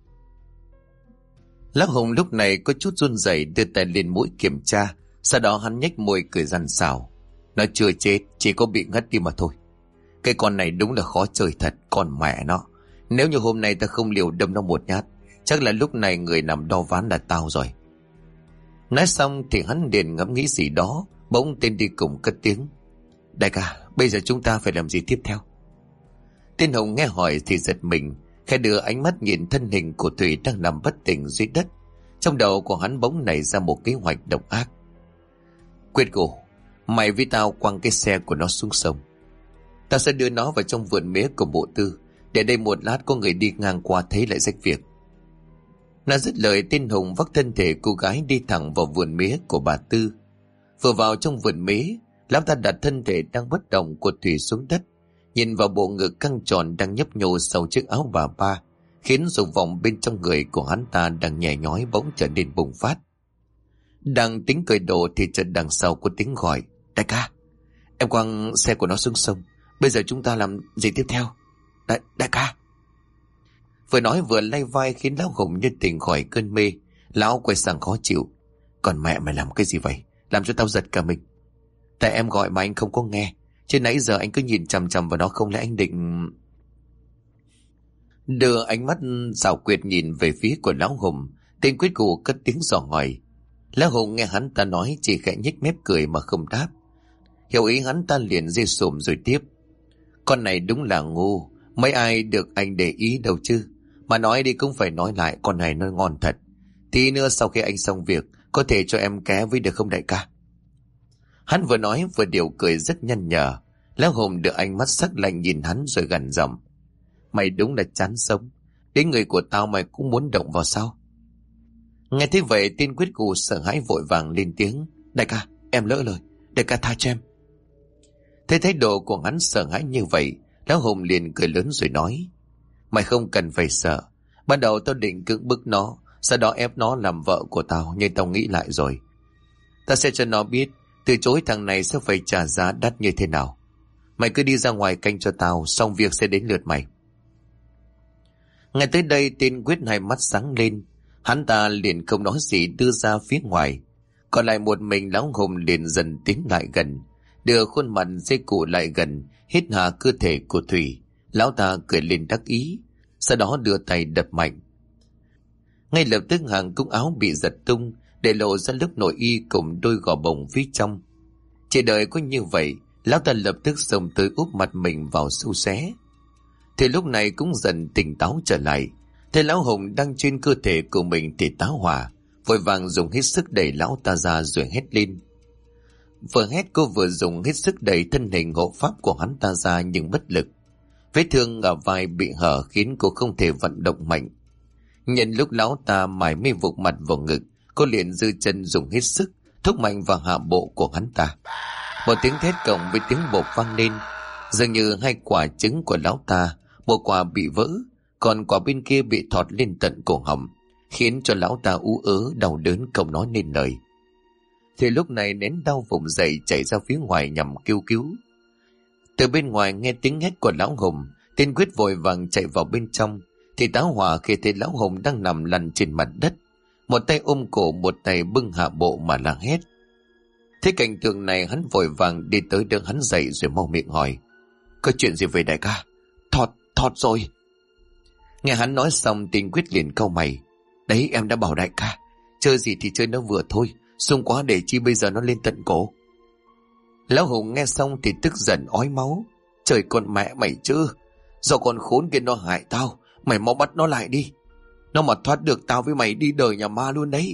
Lão Hùng lúc này có chút run rẩy, đưa tay lên mũi kiểm tra. Sau đó hắn nhếch môi cười rằn xảo: Nó chưa chết, chỉ có bị ngất đi mà thôi. Cái con này đúng là khó chơi thật, con mẹ nó. Nếu như hôm nay ta không liều đâm nó một nhát, chắc là lúc này người nằm đo ván là tao rồi. Nói xong thì hắn liền ngẫm nghĩ gì đó. Bỗng tên đi cùng cất tiếng: Đại ca, bây giờ chúng ta phải làm gì tiếp theo? Tên Hùng nghe hỏi thì giật mình, khẽ đưa ánh mắt nhìn thân hình của Thủy đang nằm bất tỉnh dưới đất. Trong đầu của hắn bỗng nảy ra một kế hoạch độc ác. Quyết Gù, mày với tao quăng cái xe của nó xuống sông. Tao sẽ đưa nó vào trong vườn mía của bộ Tư, để đây một lát có người đi ngang qua thấy lại rách việc. Nói dứt lời, tên Hùng vác thân thể cô gái đi thẳng vào vườn mía của bà Tư. Vừa vào trong vườn mía, lão ta đặt thân thể đang bất động của Thủy xuống đất, nhìn vào bộ ngực căng tròn đang nhấp nhô sau chiếc áo bà ba, khiến dục vọng bên trong người của hắn ta đang nhè nhói bỗng trở nên bùng phát. Đang tính cười đổ thì chợt đằng sau có tiếng gọi: Đại ca, em quăng xe của nó xuống sông, bây giờ chúng ta làm gì tiếp theo? Đại ca. Vừa nói vừa lay vai khiến lão Hùng như tỉnh khỏi cơn mê. Lão quay sang khó chịu: Còn mẹ mày làm cái gì vậy? Làm cho tao giật cả mình. Tại em gọi mà anh không có nghe, chứ nãy giờ anh cứ nhìn chằm chằm vào nó, không lẽ anh định... Đưa ánh mắt xảo quyệt nhìn về phía của lão Hùng, tên Quyết Gù cất tiếng dò hỏi. Lão Hùng nghe hắn ta nói chỉ khẽ nhếch mép cười mà không đáp. Hiểu ý hắn ta liền dê sùm rồi tiếp: Con này đúng là ngu, mấy ai được anh để ý đâu chứ. Mà nói đi cũng phải nói lại, con này nó ngon thật. Tí nữa sau khi anh xong việc, có thể cho em ké với được không đại ca? Hắn vừa nói vừa điều cười rất nhăn nhở. Lão Hùng đưa ánh mắt sắc lạnh nhìn hắn rồi gằn giọng: Mày đúng là chán sống, đến người của tao mày cũng muốn động vào sao? Nghe thế vậy, tên Quyết Gù sợ hãi vội vàng lên tiếng: Đại ca, em lỡ lời, đại ca tha cho em. Thấy thái độ của hắn sợ hãi như vậy, lão Hùng liền cười lớn rồi nói: Mày không cần phải sợ. Ban đầu tao định cưỡng bức nó, sau đó ép nó làm vợ của tao, nhưng tao nghĩ lại rồi. Tao sẽ cho nó biết từ chối thằng này sẽ phải trả giá đắt như thế nào. Mày cứ đi ra ngoài canh cho tao, xong việc sẽ đến lượt mày. Ngay tới đây, tên Quyết hai mắt sáng lên. Hắn ta liền không nói gì đưa ra phía ngoài. Còn lại một mình lão Hùng liền dần tiến lại gần, đưa khuôn mặt dây cụ lại gần, hít hà cơ thể của Thủy. Lão ta cười lên đắc ý, sau đó đưa tay đập mạnh. Ngay lập tức hàng cúc áo bị giật tung, để lộ ra lớp nội y cùng đôi gò bồng phía trong. Chỉ đợi có như vậy, lão ta lập tức xông tới úp mặt mình vào sâu xé. Thì lúc này cũng dần tỉnh táo trở lại. Thấy lão Hùng đang trên cơ thể của mình thì tá hỏa, vội vàng dùng hết sức đẩy lão ta ra rồi hét lên. Vừa hét cô vừa dùng hết sức đẩy thân hình hộ pháp của hắn ta ra, nhưng bất lực. Vết thương ở vai bị hở khiến cô không thể vận động mạnh. Nhân lúc lão ta mải mê vụt mặt vào ngực, cô liền giơ chân dùng hết sức thúc mạnh vào hạ bộ của hắn ta. Một tiếng thét cộng với tiếng bột vang lên, dường như hai quả trứng của lão ta, một quả bị vỡ, còn quả bên kia bị thọt lên tận cổ họng, khiến cho lão ta ú ớ đau đớn không nói nên lời. Thì lúc này nén đau vùng dậy chạy ra phía ngoài nhằm kêu cứu. Từ bên ngoài nghe tiếng hét của lão Hùng, tên Quyết vội vàng chạy vào bên trong. Thì tá hỏa khi thấy lão Hùng đang nằm lăn trên mặt đất, một tay ôm cổ, một tay bưng hạ bộ mà la hét. Thế cảnh tượng này, hắn vội vàng đi tới đỡ hắn dậy rồi mau miệng hỏi: Có chuyện gì vậy đại ca? Thọt rồi. Nghe hắn nói xong, tên Quyết liền cau mày: Đấy, em đã bảo đại ca, chơi gì thì chơi nó vừa thôi, xung quá để chi bây giờ nó lên tận cổ. Lão Hùng nghe xong thì tức giận ói máu: Trời con mẹ mày chứ, do con khốn kia nó hại tao, mày mau bắt nó lại đi. Nó mà thoát được, tao với mày đi đời nhà ma luôn đấy.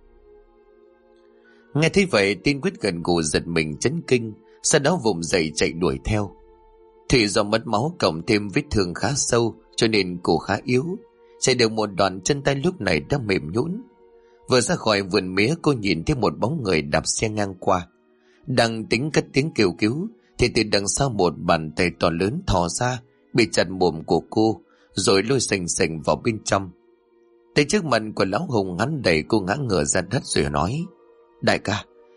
Nghe thấy vậy, tên Quyết gần gù giật mình chấn kinh, sau đó vùng dậy chạy đuổi theo. Thủy do mất máu cộng thêm vết thương khá sâu cho nên cổ khá yếu, chạy được một đoạn chân tay lúc này đã mềm nhũn. Vừa ra khỏi vườn mía, cô nhìn thấy một bóng người đạp xe ngang qua, đang tính cất tiếng kêu cứu thì từ đằng sau một bàn tay to lớn thò ra, bị chặt mồm của cô rồi lôi sành sành vào bên trong. Tới trước mặt của lão Hùng, hắn đẩy cô ngã ngửa ra đất rồi nói: Đại ca,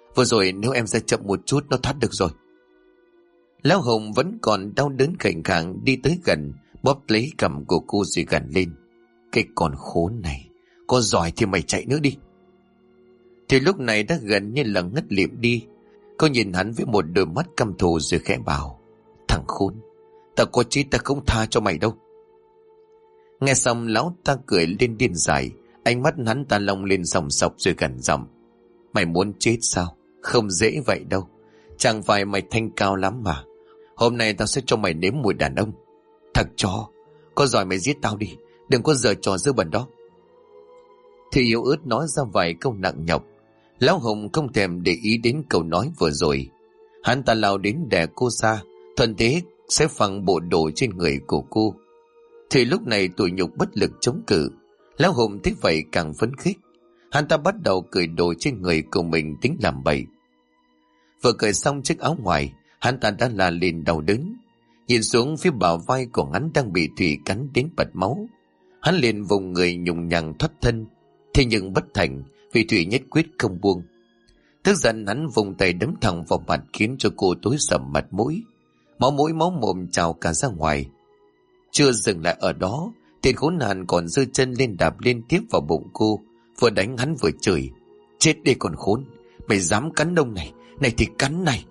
Vừa rồi nếu em ra chậm một chút nó thoát được rồi. Lão Hùng vẫn còn đau đớn khệnh khạng đi tới gần, bóp lấy cằm của cô rồi gằn lên. Cái con khốn này, có giỏi thì mày chạy nữa đi. Thì lúc này đã gần như là ngất lịm đi. Cô nhìn hắn với một đôi mắt căm thù rồi khẽ bảo. Thằng khốn, ta có chết ta không tha cho mày đâu. Nghe xong lão ta cười lên điên dại. Ánh mắt hắn ta long lên sòng sọc rồi gằn giọng. Mày muốn chết sao? Không dễ vậy đâu. Chẳng phải mày thanh cao lắm mà. Hôm nay tao sẽ cho mày nếm mùi đàn ông. Thằng chó, có giỏi mày giết tao đi. Đừng có giở trò dơ bẩn đó. Thì yếu ớt nói ra vài câu nặng nhọc. Lão Hùng không thèm để ý đến câu nói vừa rồi. Hắn ta lao đến đè cô ra, thuận thế sẽ phăng bộ đồ trên người của cô. Thì lúc này tủi nhục bất lực chống cự. Lão Hùng thấy vậy càng phấn khích. Hắn ta bắt đầu cởi đồ trên người của mình tính làm bậy. Vừa cởi xong chiếc áo ngoài, hắn ta đã la lên đau đớn. Nhìn xuống phía bả vai của hắn đang bị Thủy cắn đến bật máu. Hắn liền vùng người nhùng nhằng thoát thân. Thế nhưng bất thành, vì Thủy nhất quyết không buông. Tức giận hắn vùng tay đấm thẳng vào mặt khiến cho cô tối sầm mặt mũi. Máu mũi máu mồm trào cả ra ngoài. Chưa dừng lại ở đó, tên khốn nạn còn giơ chân lên đạp liên tiếp vào bụng cô, vừa đánh hắn vừa chửi. Chết đi còn khốn, mày dám cắn đông này, này thì cắn này.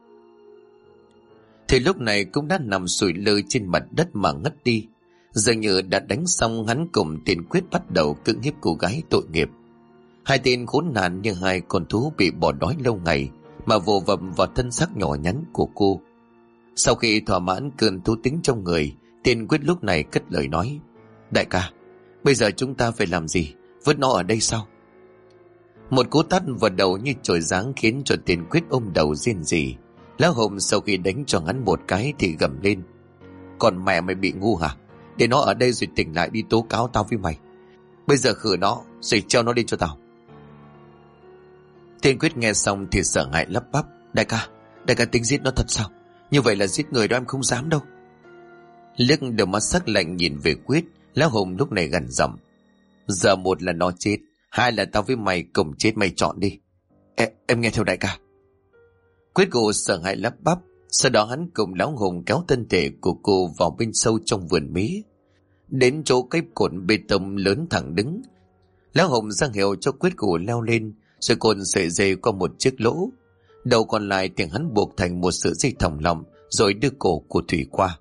Thì lúc này cũng đã nằm sụi lơ trên mặt đất mà ngất đi. Dường như đã đánh xong, hắn cùng tên Quyết bắt đầu cưỡng hiếp cô gái tội nghiệp. Hai tên khốn nạn như hai con thú bị bỏ đói lâu ngày mà vồ vập vào thân xác nhỏ nhắn của cô. Sau khi thỏa mãn cơn thú tính trong người, tên Quyết lúc này cất lời nói. Đại ca, bây giờ chúng ta phải làm gì? Vứt nó ở đây sao? Một cú tát vào đầu như chổi giáng khiến cho tên Quyết ôm đầu rên rỉ. Lão Hùng sau khi đánh cho hắn một cái thì gầm lên. Còn mẹ mày bị ngu hả? Để nó ở đây rồi tỉnh lại đi tố cáo tao với mày. Bây giờ khử nó rồi treo nó đi cho tao. Tên Quyết nghe xong thì sợ hãi lắp bắp. Đại ca tính giết nó thật sao? Như vậy là giết người đó em không dám đâu. Liếc đôi mắt sắc lạnh nhìn về Quyết, Lão Hùng lúc này gằn giọng. Giờ một là nó chết, hai là tao với mày cùng chết, mày chọn đi. Em nghe theo đại ca. Quyết cô sợ hãi lắp bắp. Sau đó hắn cùng Lão Hùng kéo thân thể của cô vào bên sâu trong vườn mía. Đến chỗ cái cột bê tông lớn thẳng đứng, Lão Hùng ra hiệu cho Quyết cô leo lên, rồi cột sợi dây qua một chiếc lỗ. Đầu còn lại thì hắn buộc thành một sợi dây thòng lọng, rồi đưa cổ của Thủy qua.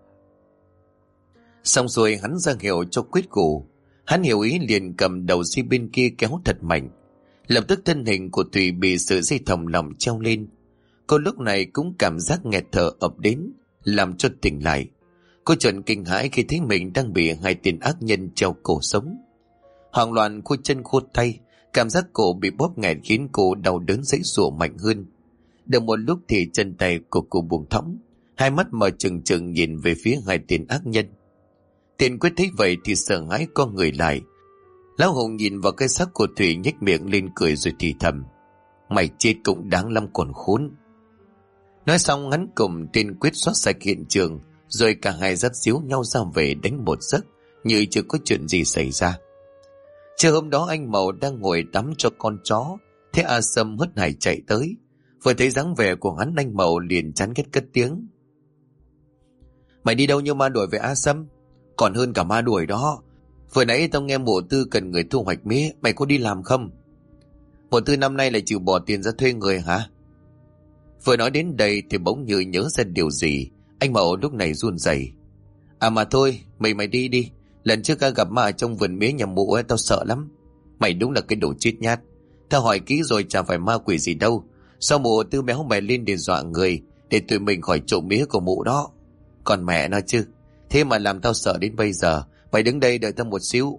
Xong rồi hắn ra hiệu cho Quyết cô. Hắn hiểu ý liền cầm đầu dây bên kia kéo thật mạnh. Lập tức thân hình của Thủy bị sợi dây thòng lọng treo lên. Cô lúc này cũng cảm giác nghẹt thở ập đến, làm cho tỉnh lại. Cô chợt kinh hãi khi thấy mình đang bị hai tên ác nhân treo cổ sống. Hoảng loạn khô chân khô tay, cảm giác cổ bị bóp nghẹt khiến cô đau đớn giãy giụa mạnh hơn. Được một lúc thì chân tay của cô buông thõng, hai mắt mở trừng trừng nhìn về phía hai tên ác nhân. Tên Quyết thấy vậy thì sợ hãi co người lại. Lão Hùng nhìn vào cái xác của Thủy nhếch miệng lên cười rồi thì thầm. Mày chết cũng đáng lắm còn khốn. Nói xong hắn cùng tên Quyết xóa sạch hiện trường, rồi cả hai dắt díu nhau ra về đánh một giấc như chưa có chuyện gì xảy ra. Trưa hôm đó anh Mậu đang ngồi tắm cho con chó, thế A Sâm hớt hải chạy tới. Vừa thấy dáng vẻ của hắn, anh Mậu liền chán ghét cất tiếng. Mày đi đâu như ma đuổi về A Sâm? Còn hơn cả ma đuổi đó. Vừa nãy tao nghe mộ Tư cần người thu hoạch mía, mày có đi làm không? Mộ Tư năm nay lại chịu bỏ tiền ra thuê người hả? Vừa nói đến đây thì bỗng như nhớ ra điều gì. Anh Mậu lúc này run rẩy. À mà thôi, mày đi đi. Lần trước ta gặp ma ở trong vườn mía nhà mụ ấy, tao sợ lắm. Mày đúng là cái đồ chết nhát. Tao hỏi kỹ rồi chả phải ma quỷ gì đâu. Sao mụ Tư béo mày lên để dọa người, để tụi mình khỏi trộm mía của mụ đó. Còn mẹ nó chứ. Thế mà làm tao sợ đến bây giờ. Mày đứng đây đợi tao một xíu.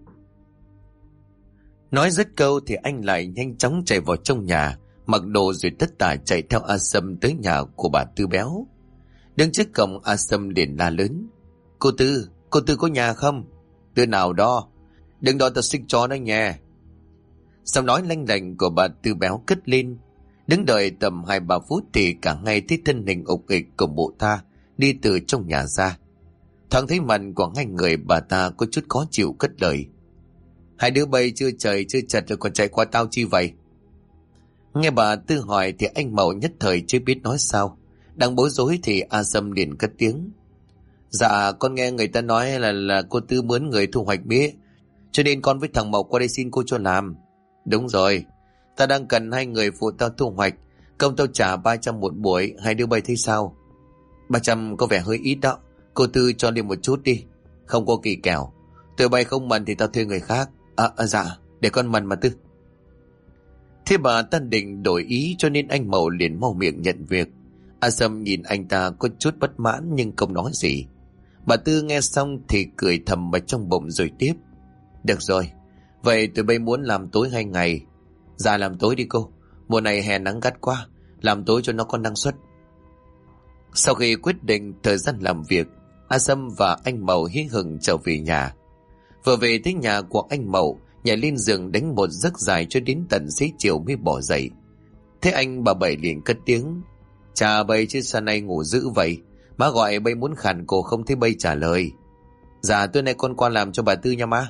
Nói dứt câu thì anh lại nhanh chóng chạy vào trong nhà, mặc đồ rồi tất tả chạy theo A Sâm tới nhà của bà Tư béo. Đứng trước cổng, A Sâm liền la lớn. Cô Tư có nhà không? Tư nào đó? Đừng đòi tao xích chó đó nha. Xong nói lanh lành của bà Tư béo cất lên. Đứng đợi tầm 2-3 phút thì cả ngày thấy thân hình ục ịch của mụ ta đi từ trong nhà ra. Thoáng thấy mặt của hai người, bà ta có chút khó chịu cất lời. Hai đứa bay chưa trời chưa chật rồi còn chạy qua tao chi vậy? Nghe bà Tư hỏi thì anh Mậu nhất thời chưa biết nói sao. Đang bối rối thì A Sâm liền cất tiếng. Dạ con nghe người ta nói là cô Tư mướn người thu hoạch mía, cho nên con với thằng Mậu qua đây xin cô cho làm. Đúng rồi, ta đang cần 2 người phụ tao thu hoạch. Công tao trả 300 một buổi, hai đứa bay thấy sao? 300 có vẻ hơi ít đó. Cô Tư cho đi một chút đi. Không có kỳ kèo. Tụi bay không mần thì tao thuê người khác. Dạ, để con mần mà Tư. Thế bà ta định đổi ý, cho nên anh Mậu liền mau miệng nhận việc. A Sâm nhìn anh ta có chút bất mãn nhưng không nói gì. Bà Tư nghe xong thì cười thầm vào trong bụng rồi tiếp. Được rồi, vậy tụi bay muốn làm tối 2 ngày. Dạ làm tối đi cô. Mùa này hè nắng gắt quá, làm tối cho nó có năng suất. Sau khi quyết định thời gian làm việc, A Sâm và anh Mậu hí hửng trở về nhà. Vừa về tới nhà của anh Mậu, nhảy lên giường đánh một giấc dài cho đến tận xế chiều mới bỏ dậy. Thế anh bà Bảy liền cất tiếng. Chà Bảy chứ sao nay ngủ dữ vậy? Má gọi Bảy muốn khản cổ không thấy Bảy trả lời. Dạ tối nay con qua làm cho bà Tư nha má.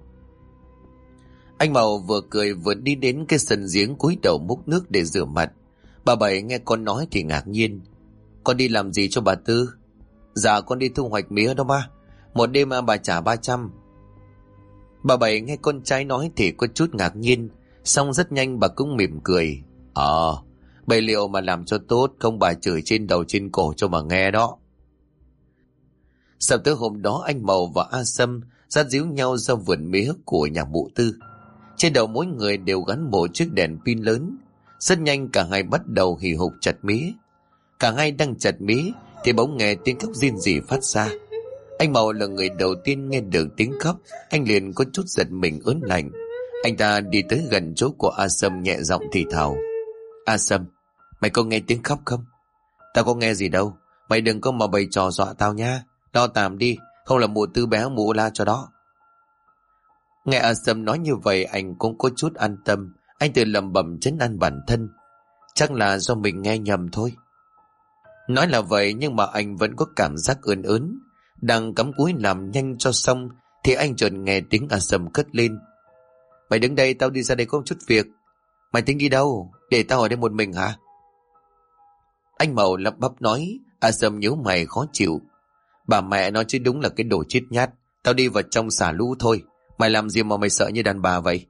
Anh Mậu vừa cười vừa đi đến cái sân giếng cúi đầu múc nước để rửa mặt. Bà Bảy nghe con nói thì ngạc nhiên. Con đi làm gì cho bà Tư? Dạ con đi thu hoạch mía đó má. Một đêm bà trả 300. Bà Bảy nghe con trai nói thì có chút ngạc nhiên, xong rất nhanh bà cũng mỉm cười. Bảy liệu mà làm cho tốt, không bà chửi trên đầu trên cổ cho mà nghe đó. Sau tới hôm đó anh Mậu và A Sâm dắt díu nhau ra vườn mía của nhà mụ Tư. Trên đầu mỗi người đều gắn một chiếc đèn pin lớn. Rất nhanh cả hai bắt đầu hì hục chặt mía. Cả hai đang chặt mía thì bỗng nghe tiếng khóc rên rỉ phát ra. Anh Mậu là người đầu tiên nghe được tiếng khóc, anh liền có chút giật mình ớn lạnh. Anh ta đi tới gần chỗ của A Sâm nhẹ giọng thì thào. A Sâm, mày có nghe tiếng khóc không? Tao có nghe gì đâu, mày đừng có mà bày trò dọa tao nha. Lo tạm đi, không là mụ Tư bé mụ la cho đó. Nghe A Sâm nói như vậy anh cũng có chút an tâm. Anh tự lẩm bẩm trấn an bản thân. Chắc là do mình nghe nhầm thôi. Nói là vậy nhưng mà anh vẫn có cảm giác ớn ớn. Đang cắm cúi làm nhanh cho xong thì anh chợt nghe tiếng A Sâm cất lên. Mày đứng đây, tao đi ra đây có chút việc. Mày tính đi đâu? Để tao ở đây một mình hả? Anh Mậu lắp bắp nói. A Sâm nhíu mày khó chịu. Bà mẹ nói chứ đúng là cái đồ chết nhát. Tao đi vào trong xả lũ thôi. Mày làm gì mà mày sợ như đàn bà vậy?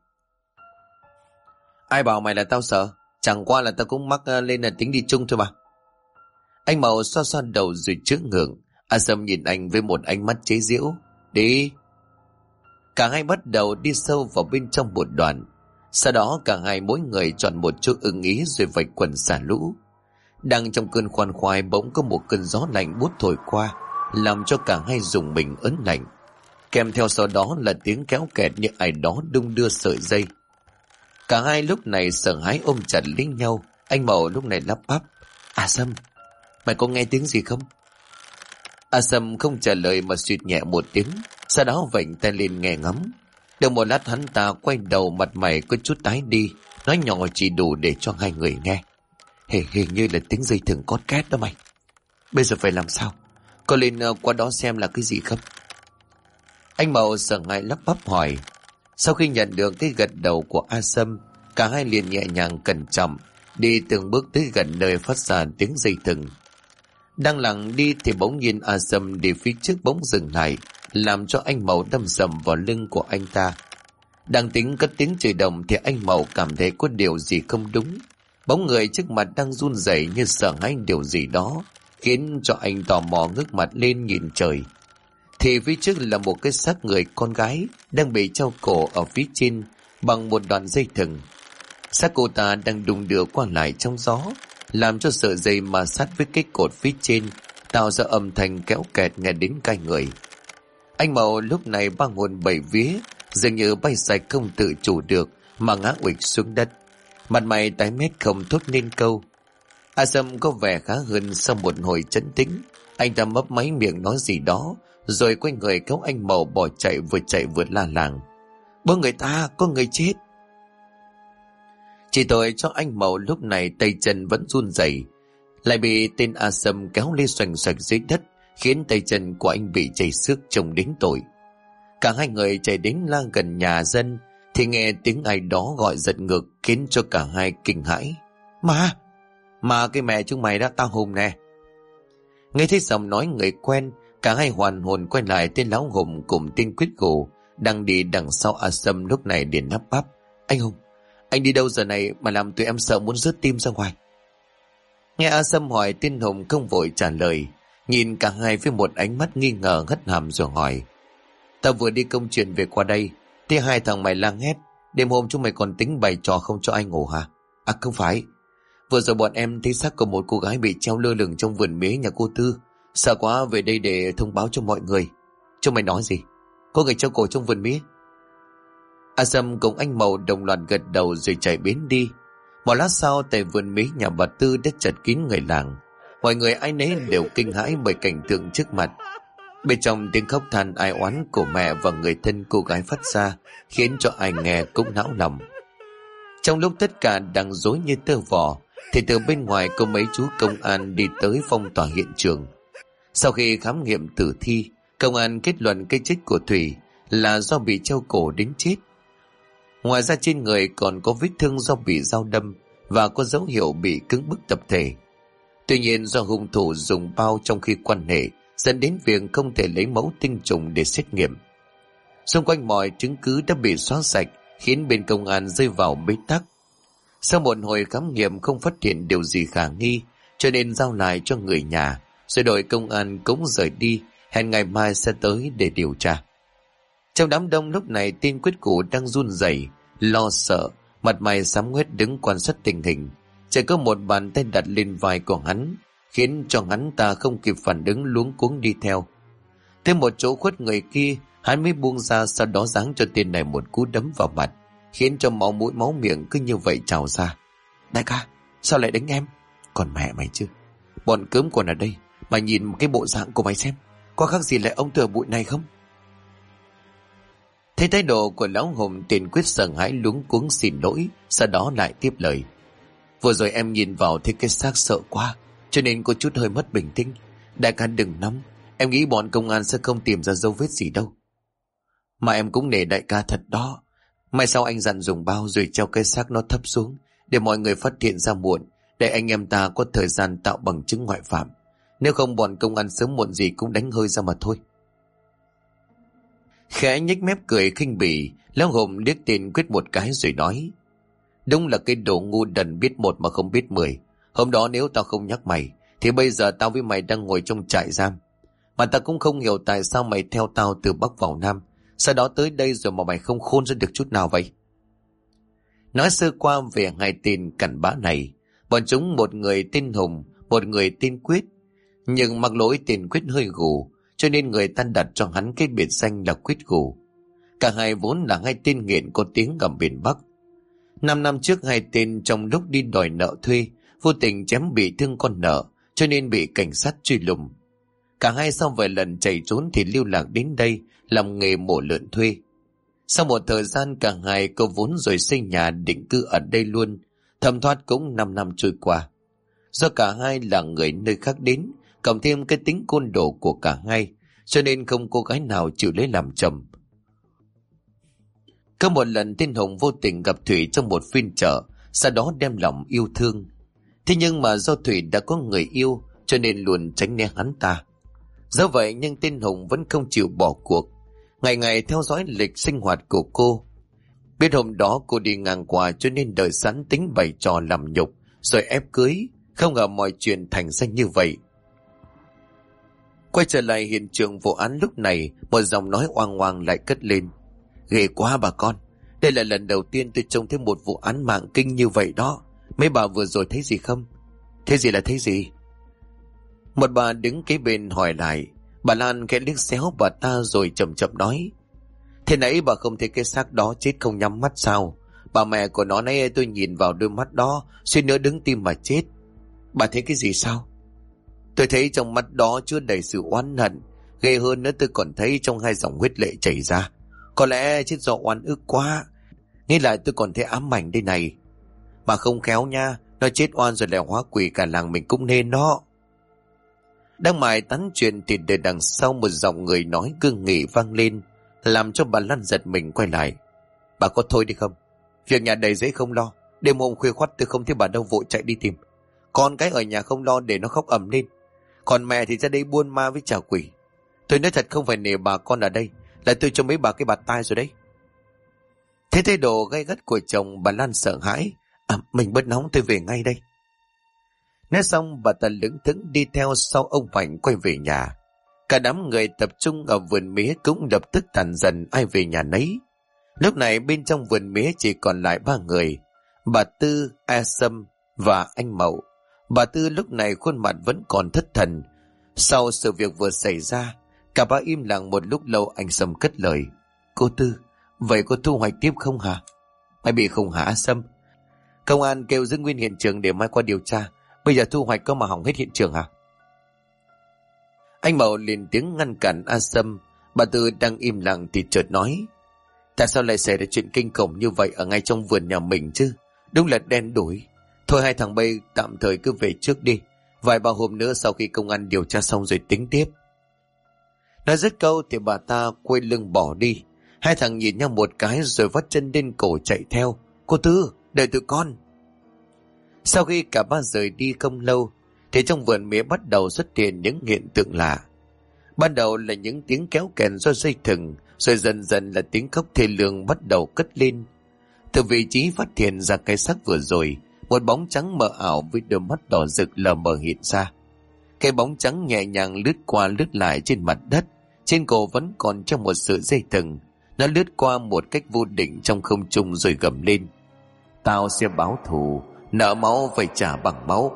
Ai bảo mày là tao sợ? Chẳng qua là tao cũng mắc lên là tính đi chung thôi mà. Anh Mậu xoa xoa đầu rồi trước ngưỡng. A Sâm nhìn anh với một ánh mắt chế giễu. Đi. Cả hai bắt đầu đi sâu vào bên trong một đoạn. Sau đó cả hai mỗi người chọn một chỗ ưng ý rồi vạch quần xả lũ. Đang trong cơn khoan khoái bỗng có một cơn gió lạnh buốt thổi qua, làm cho cả hai rùng mình ớn lạnh. Kèm theo sau đó là tiếng kéo kẹt như ai đó đung đưa sợi dây. Cả hai lúc này sợ hãi ôm chặt lấy nhau. Anh Mậu lúc này lắp bắp. A Sâm, mày có nghe tiếng gì không? A Sâm không trả lời mà suýt nhẹ một tiếng. Sau đó vểnh tay lên nghe ngắm. Được một lát hắn ta quay đầu, mặt mày có chút tái đi, nói nhỏ chỉ đủ để cho hai người nghe. Hình như là tiếng dây thừng cót két đó mày. Bây giờ phải làm sao? Có lên qua đó xem là cái gì không? Anh Mậu sợ hãi lắp bắp hỏi. Sau khi nhận được cái gật đầu của A Sâm, cả hai liền nhẹ nhàng cẩn trọng đi từng bước tới gần nơi phát ra tiếng dây thừng. Đang lặng đi thì bỗng nhiên A Sâm đi phía trước bỗng dừng lại, làm cho anh Mậu đâm sầm vào lưng của anh ta. Đang tính cất tiếng chửi đồng thì anh Mậu cảm thấy có điều gì không đúng. Bóng người trước mặt đang run rẩy như sợ hãi điều gì đó, khiến cho anh tò mò ngước mặt lên nhìn trời. Thì phía trước là một cái xác người con gái đang bị treo cổ ở phía trên bằng một đoạn dây thừng. Xác cô ta đang đung đưa qua lại trong gió, làm cho sợi dây ma sát với cái cột phía trên, tạo ra âm thanh kéo kẹt nghe đến tai người. Anh Mậu lúc này ba hồn bảy vía, dường như bay sạch không tự chủ được mà ngã uịch xuống đất. Mặt mày tái mét không thốt nên câu. A Sâm có vẻ khá hơn sau một hồi trấn tĩnh. Anh ta mấp máy miệng nói gì đó, rồi quay người kéo anh Mậu bỏ chạy vừa la làng. Bố người ta, có người chết. Chỉ tội cho anh Mậu lúc này tay chân vẫn run rẩy, lại bị tên A Sâm kéo lê xoành xoạch dưới đất, khiến tay chân của anh bị chảy xước trông đến tội. Cả hai người chạy đến la gần nhà dân thì nghe tiếng ai đó gọi giật ngược, khiến cho cả hai kinh hãi. Mà cái mẹ chúng mày đã, tao Hùng nè. Nghe thấy giọng nói người quen, cả hai hoàn hồn quay lại. Tên lão Hùng cùng tên Quyết Gù đang đi đằng sau A Sâm lúc này liền lắp bắp: Anh Hùng, anh đi đâu giờ này mà làm tụi em sợ muốn rớt tim ra ngoài? Nghe A Sâm hỏi, tên Hùng không vội trả lời, nhìn cả hai với một ánh mắt nghi ngờ hất hàm rồi hỏi: Tao vừa đi công chuyện về qua đây, thì hai thằng mày lang hét, đêm hôm chúng mày còn tính bày trò không cho ai ngủ hả? À không phải, vừa rồi bọn em thấy xác của một cô gái bị treo lơ lửng trong vườn mía nhà cô Tư, sợ quá về đây để thông báo cho mọi người. Chúng mày nói gì? Có người treo cổ trong vườn mía? A Sâm cùng anh Mậu đồng loạt gật đầu rồi chạy biến đi. Một lát sau, tại vườn mía nhà bà Tư đã chật kín người làng. Mọi người ai nấy đều kinh hãi bởi cảnh tượng trước mặt. Bên trong tiếng khóc than ai oán của mẹ và người thân cô gái phát ra, khiến cho ai nghe cũng não lòng. Trong lúc tất cả đang rối như tơ vò, thì từ bên ngoài có mấy chú công an đi tới phong tỏa hiện trường. Sau khi khám nghiệm tử thi, công an kết luận cái chết của Thủy là do bị treo cổ đến chết. Ngoài ra trên người còn có vết thương do bị dao đâm và có dấu hiệu bị cưỡng bức tập thể. Tuy nhiên do hung thủ dùng bao trong khi quan hệ, dẫn đến việc không thể lấy mẫu tinh trùng để xét nghiệm. Xung quanh mọi chứng cứ đã bị xóa sạch, khiến bên công an rơi vào bế tắc. Sau một hồi khám nghiệm không phát hiện điều gì khả nghi, cho nên giao lại cho người nhà, rồi đội công an cũng rời đi, hẹn ngày mai sẽ tới để điều tra. Trong đám đông lúc này, tên Quyết Cụ đang run rẩy, lo sợ, mặt mày xám ngoét đứng quan sát tình hình. Chỉ có một bàn tay đặt lên vai của hắn, khiến cho hắn ta không kịp phản ứng, luống cuống đi theo. Thêm một chỗ khuất người kia, hắn mới buông ra, sau đó giáng cho tên này một cú đấm vào mặt, khiến cho máu mũi máu miệng cứ như vậy trào ra. Đại ca, sao lại đánh em? Còn mẹ mày chứ, bọn cớm còn ở đây, mày nhìn cái bộ dạng của mày xem, có khác gì lại ông thừa bụi này không? Thấy thái độ của lão Hùng, tên Quyết sợ hãi luống cuống xin lỗi, sau đó lại tiếp lời: Vừa rồi em nhìn vào thấy cái xác sợ quá, cho nên có chút hơi mất bình tĩnh. Đại ca đừng nóng, em nghĩ bọn công an sẽ không tìm ra dấu vết gì đâu. Mà em cũng nể đại ca thật đó. Mai sau anh dặn dùng bao rồi treo cái xác nó thấp xuống, để mọi người phát hiện ra muộn, để anh em ta có thời gian tạo bằng chứng ngoại phạm. Nếu không bọn công an sớm muộn gì cũng đánh hơi ra mà thôi. Khẽ nhếch mép cười khinh bỉ, lão Hùng liếc tên Quyết một cái rồi nói: Đúng là cái đồ ngu đần, biết một mà không biết mười. Hôm đó nếu tao không nhắc mày, thì bây giờ tao với mày đang ngồi trong trại giam. Mà tao cũng không hiểu tại sao mày theo tao từ Bắc vào Nam, sau đó tới đây rồi mà mày không khôn ra được chút nào vậy. Nói sơ qua về hai tên cặn bã này, bọn chúng một người tên Hùng, một người tên Quyết. Nhưng mặc lỗi tên Quyết hơi gù, cho nên người ta đặt cho hắn cái biệt danh là Quyết gù. Cả hai vốn là hai tên nghiện có tiếng ở miền Bắc. 5 năm trước hai tên trong lúc đi đòi nợ thuê vô tình chém bị thương con nợ, cho nên bị cảnh sát truy lùng. Cả hai sau vài lần chạy trốn thì lưu lạc đến đây làm nghề mổ lợn thuê. Sau một thời gian cả hai có vốn rồi xây nhà định cư ở đây luôn. Thấm thoát cũng 5 năm trôi qua. Do cả hai là người nơi khác đến, cộng thêm cái tính côn đồ của cả hai, cho nên không cô gái nào chịu lấy làm chồng. Có một lần tên Hùng vô tình gặp Thủy trong một phiên chợ, sau đó đem lòng yêu thương. Thế nhưng mà do Thủy đã có người yêu, cho nên luôn tránh né hắn ta. Do vậy nhưng tên Hùng vẫn không chịu bỏ cuộc, ngày ngày theo dõi lịch sinh hoạt của cô. Biết hôm đó cô đi ngang qua, cho nên đợi sẵn tính bày trò làm nhục rồi ép cưới. Không ngờ mọi chuyện thành ra như vậy. Quay trở lại hiện trường vụ án lúc này, một giọng nói oang oang lại cất lên: Ghê quá bà con, đây là lần đầu tiên tôi trông thấy một vụ án mạng kinh như vậy đó. Mấy bà vừa rồi thấy gì không? Thế gì là thấy gì? Một bà đứng kế bên hỏi lại. Bà Lan khẽ liếc xéo bà ta rồi chậm chậm nói: Thế nãy bà không thấy cái xác đó chết không nhắm mắt sao? Bà mẹ của nó nãy tôi nhìn vào đôi mắt đó, suýt nữa đứng tim mà chết. Bà thấy cái gì sao? Tôi thấy trong mắt đó chứa đầy sự oán hận. Ghê hơn nữa, tôi còn thấy trong hai dòng huyết lệ chảy ra. Có lẽ chết do oan ức quá. Nghĩ lại tôi còn thấy ám ảnh đây này. Bà không khéo nha, nó chết oan rồi lại hóa quỷ, cả làng mình cũng nên đó. Đang mải tán chuyện thì để đằng sau một giọng người nói cương nghị vang lên, làm cho bà Lan giật mình quay lại. Bà có thôi đi không? Việc nhà đầy giấy không lo, Đêm hôm khuya khoắt tôi không thấy bà đâu, vội chạy đi tìm. Con cái ở nhà không lo để nó khóc ầm lên, còn mẹ thì ra đây buôn ma với chào quỷ. Tôi nói thật không phải nể bà con ở đây, là tôi cho mấy bà cái bạt tai rồi đấy. Thế thái độ gay gắt của chồng, bà Lan sợ hãi. Mình bớt nóng, tôi về ngay đây. Nói xong bà ta lững thững đi theo sau ông Mạnh quay về nhà. Cả đám người tập trung ở vườn mía cũng lập tức tàn dần, ai về nhà nấy. Lúc này bên trong vườn mía chỉ còn lại 3 người: bà Tư, A Sâm và anh Mậu. Bà Tư lúc này khuôn mặt vẫn còn thất thần. Sau sự việc vừa xảy ra, cả ba im lặng một lúc lâu. Anh Sâm cất lời: Cô Tư, vậy có thu hoạch tiếp không hả? Mày bị khùng hả A Sâm? Công an kêu giữ nguyên hiện trường để mai qua điều tra. Bây giờ thu hoạch có mà hỏng hết hiện trường hả? Anh Mậu liền tiếng ngăn cản A Sâm. Bà Tư đang im lặng thì chợt nói: Tại sao lại xảy ra chuyện kinh khủng như vậy ở ngay trong vườn nhà mình chứ? Đúng là đen đủi. Thôi hai thằng bay tạm thời cứ về trước đi. Vài ba hôm nữa sau khi công an điều tra xong rồi tính tiếp. Nói dứt câu thì bà ta quay lưng bỏ đi. Hai thằng nhìn nhau một cái rồi vắt chân lên cổ chạy theo. Cô Tư, đợi tụi con. Sau khi cả ba rời đi không lâu thì trong vườn mía bắt đầu xuất hiện những hiện tượng lạ. Ban đầu là những tiếng kéo kèn do dây thừng, rồi dần dần là tiếng khóc thê lương bắt đầu cất lên. Từ vị trí phát hiện ra cái xác vừa rồi, một bóng trắng mờ ảo với đôi mắt đỏ rực lờ mờ hiện ra. Cái bóng trắng nhẹ nhàng lướt qua lướt lại trên mặt đất, trên cổ vẫn còn trong một sợi dây thừng. Nó lướt qua một cách vô định trong không trung rồi gầm lên: Tao sẽ báo thù, nợ máu phải trả bằng máu.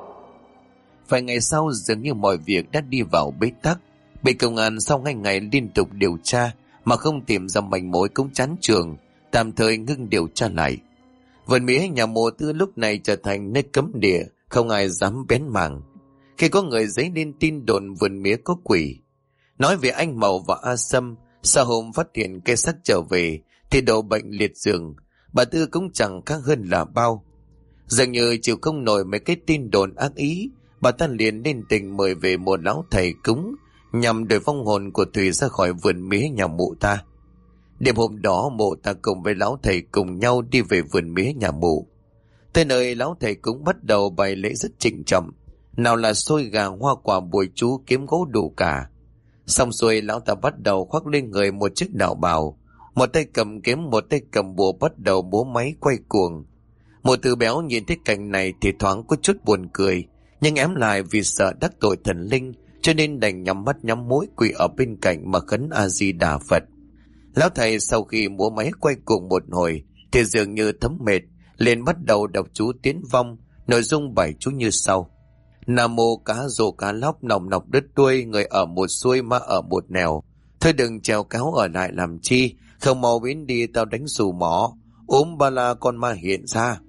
Vài ngày sau dường như mọi việc đã đi vào bế tắc. Bị công an sau 2 ngày liên tục điều tra mà không tìm ra manh mối cũng chán chường, tạm thời ngưng điều tra lại. Vườn mía nhà mộ Tư lúc này trở thành nơi cấm địa, không ai dám bén mảng. Khi có người dấy lên tin đồn vườn mía có quỷ, nói về anh Mậu và A Sâm, sau hôm phát hiện cây xác trở về thì đổ bệnh liệt giường, bà Tư cũng chẳng khác hơn là bao. Dường như chịu không nổi mấy cái tin đồn ác ý, bà ta liền lên tình mời về một lão thầy cúng nhằm đuổi vong hồn của Thùy ra khỏi vườn mía nhà mụ ta. Đêm hôm đó mụ ta cùng với lão thầy cùng nhau đi về vườn mía nhà mụ. Tới nơi lão thầy cũng bắt đầu bày lễ rất trịnh trọng, nào là xôi gà hoa quả bùi chú kiếm gỗ đủ cả. Xong xuôi lão ta bắt đầu khoác lên người một chiếc đạo bào, một tay cầm kiếm một tay cầm bùa bắt đầu múa máy quay cuồng. Một Từ béo nhìn thấy cảnh này thì thoáng có chút buồn cười, nhưng ém lại vì sợ đắc tội thần linh cho nên đành nhắm mắt nhắm mũi quỳ ở bên cạnh mà khấn A Di Đà Phật. Lão thầy sau khi múa máy quay cuồng một hồi thì dường như thấm mệt, liền bắt đầu đọc chú tiến vong. Nội dung bài chú như sau: Nam mô cá rô cá lóc nòng nọc đứt đuôi, người ở một xuôi ma ở một nẻo. Thôi đừng trèo cáo ở lại làm chi, không mau biến đi tao đánh xù mỏ, ốm ba la con ma hiện ra.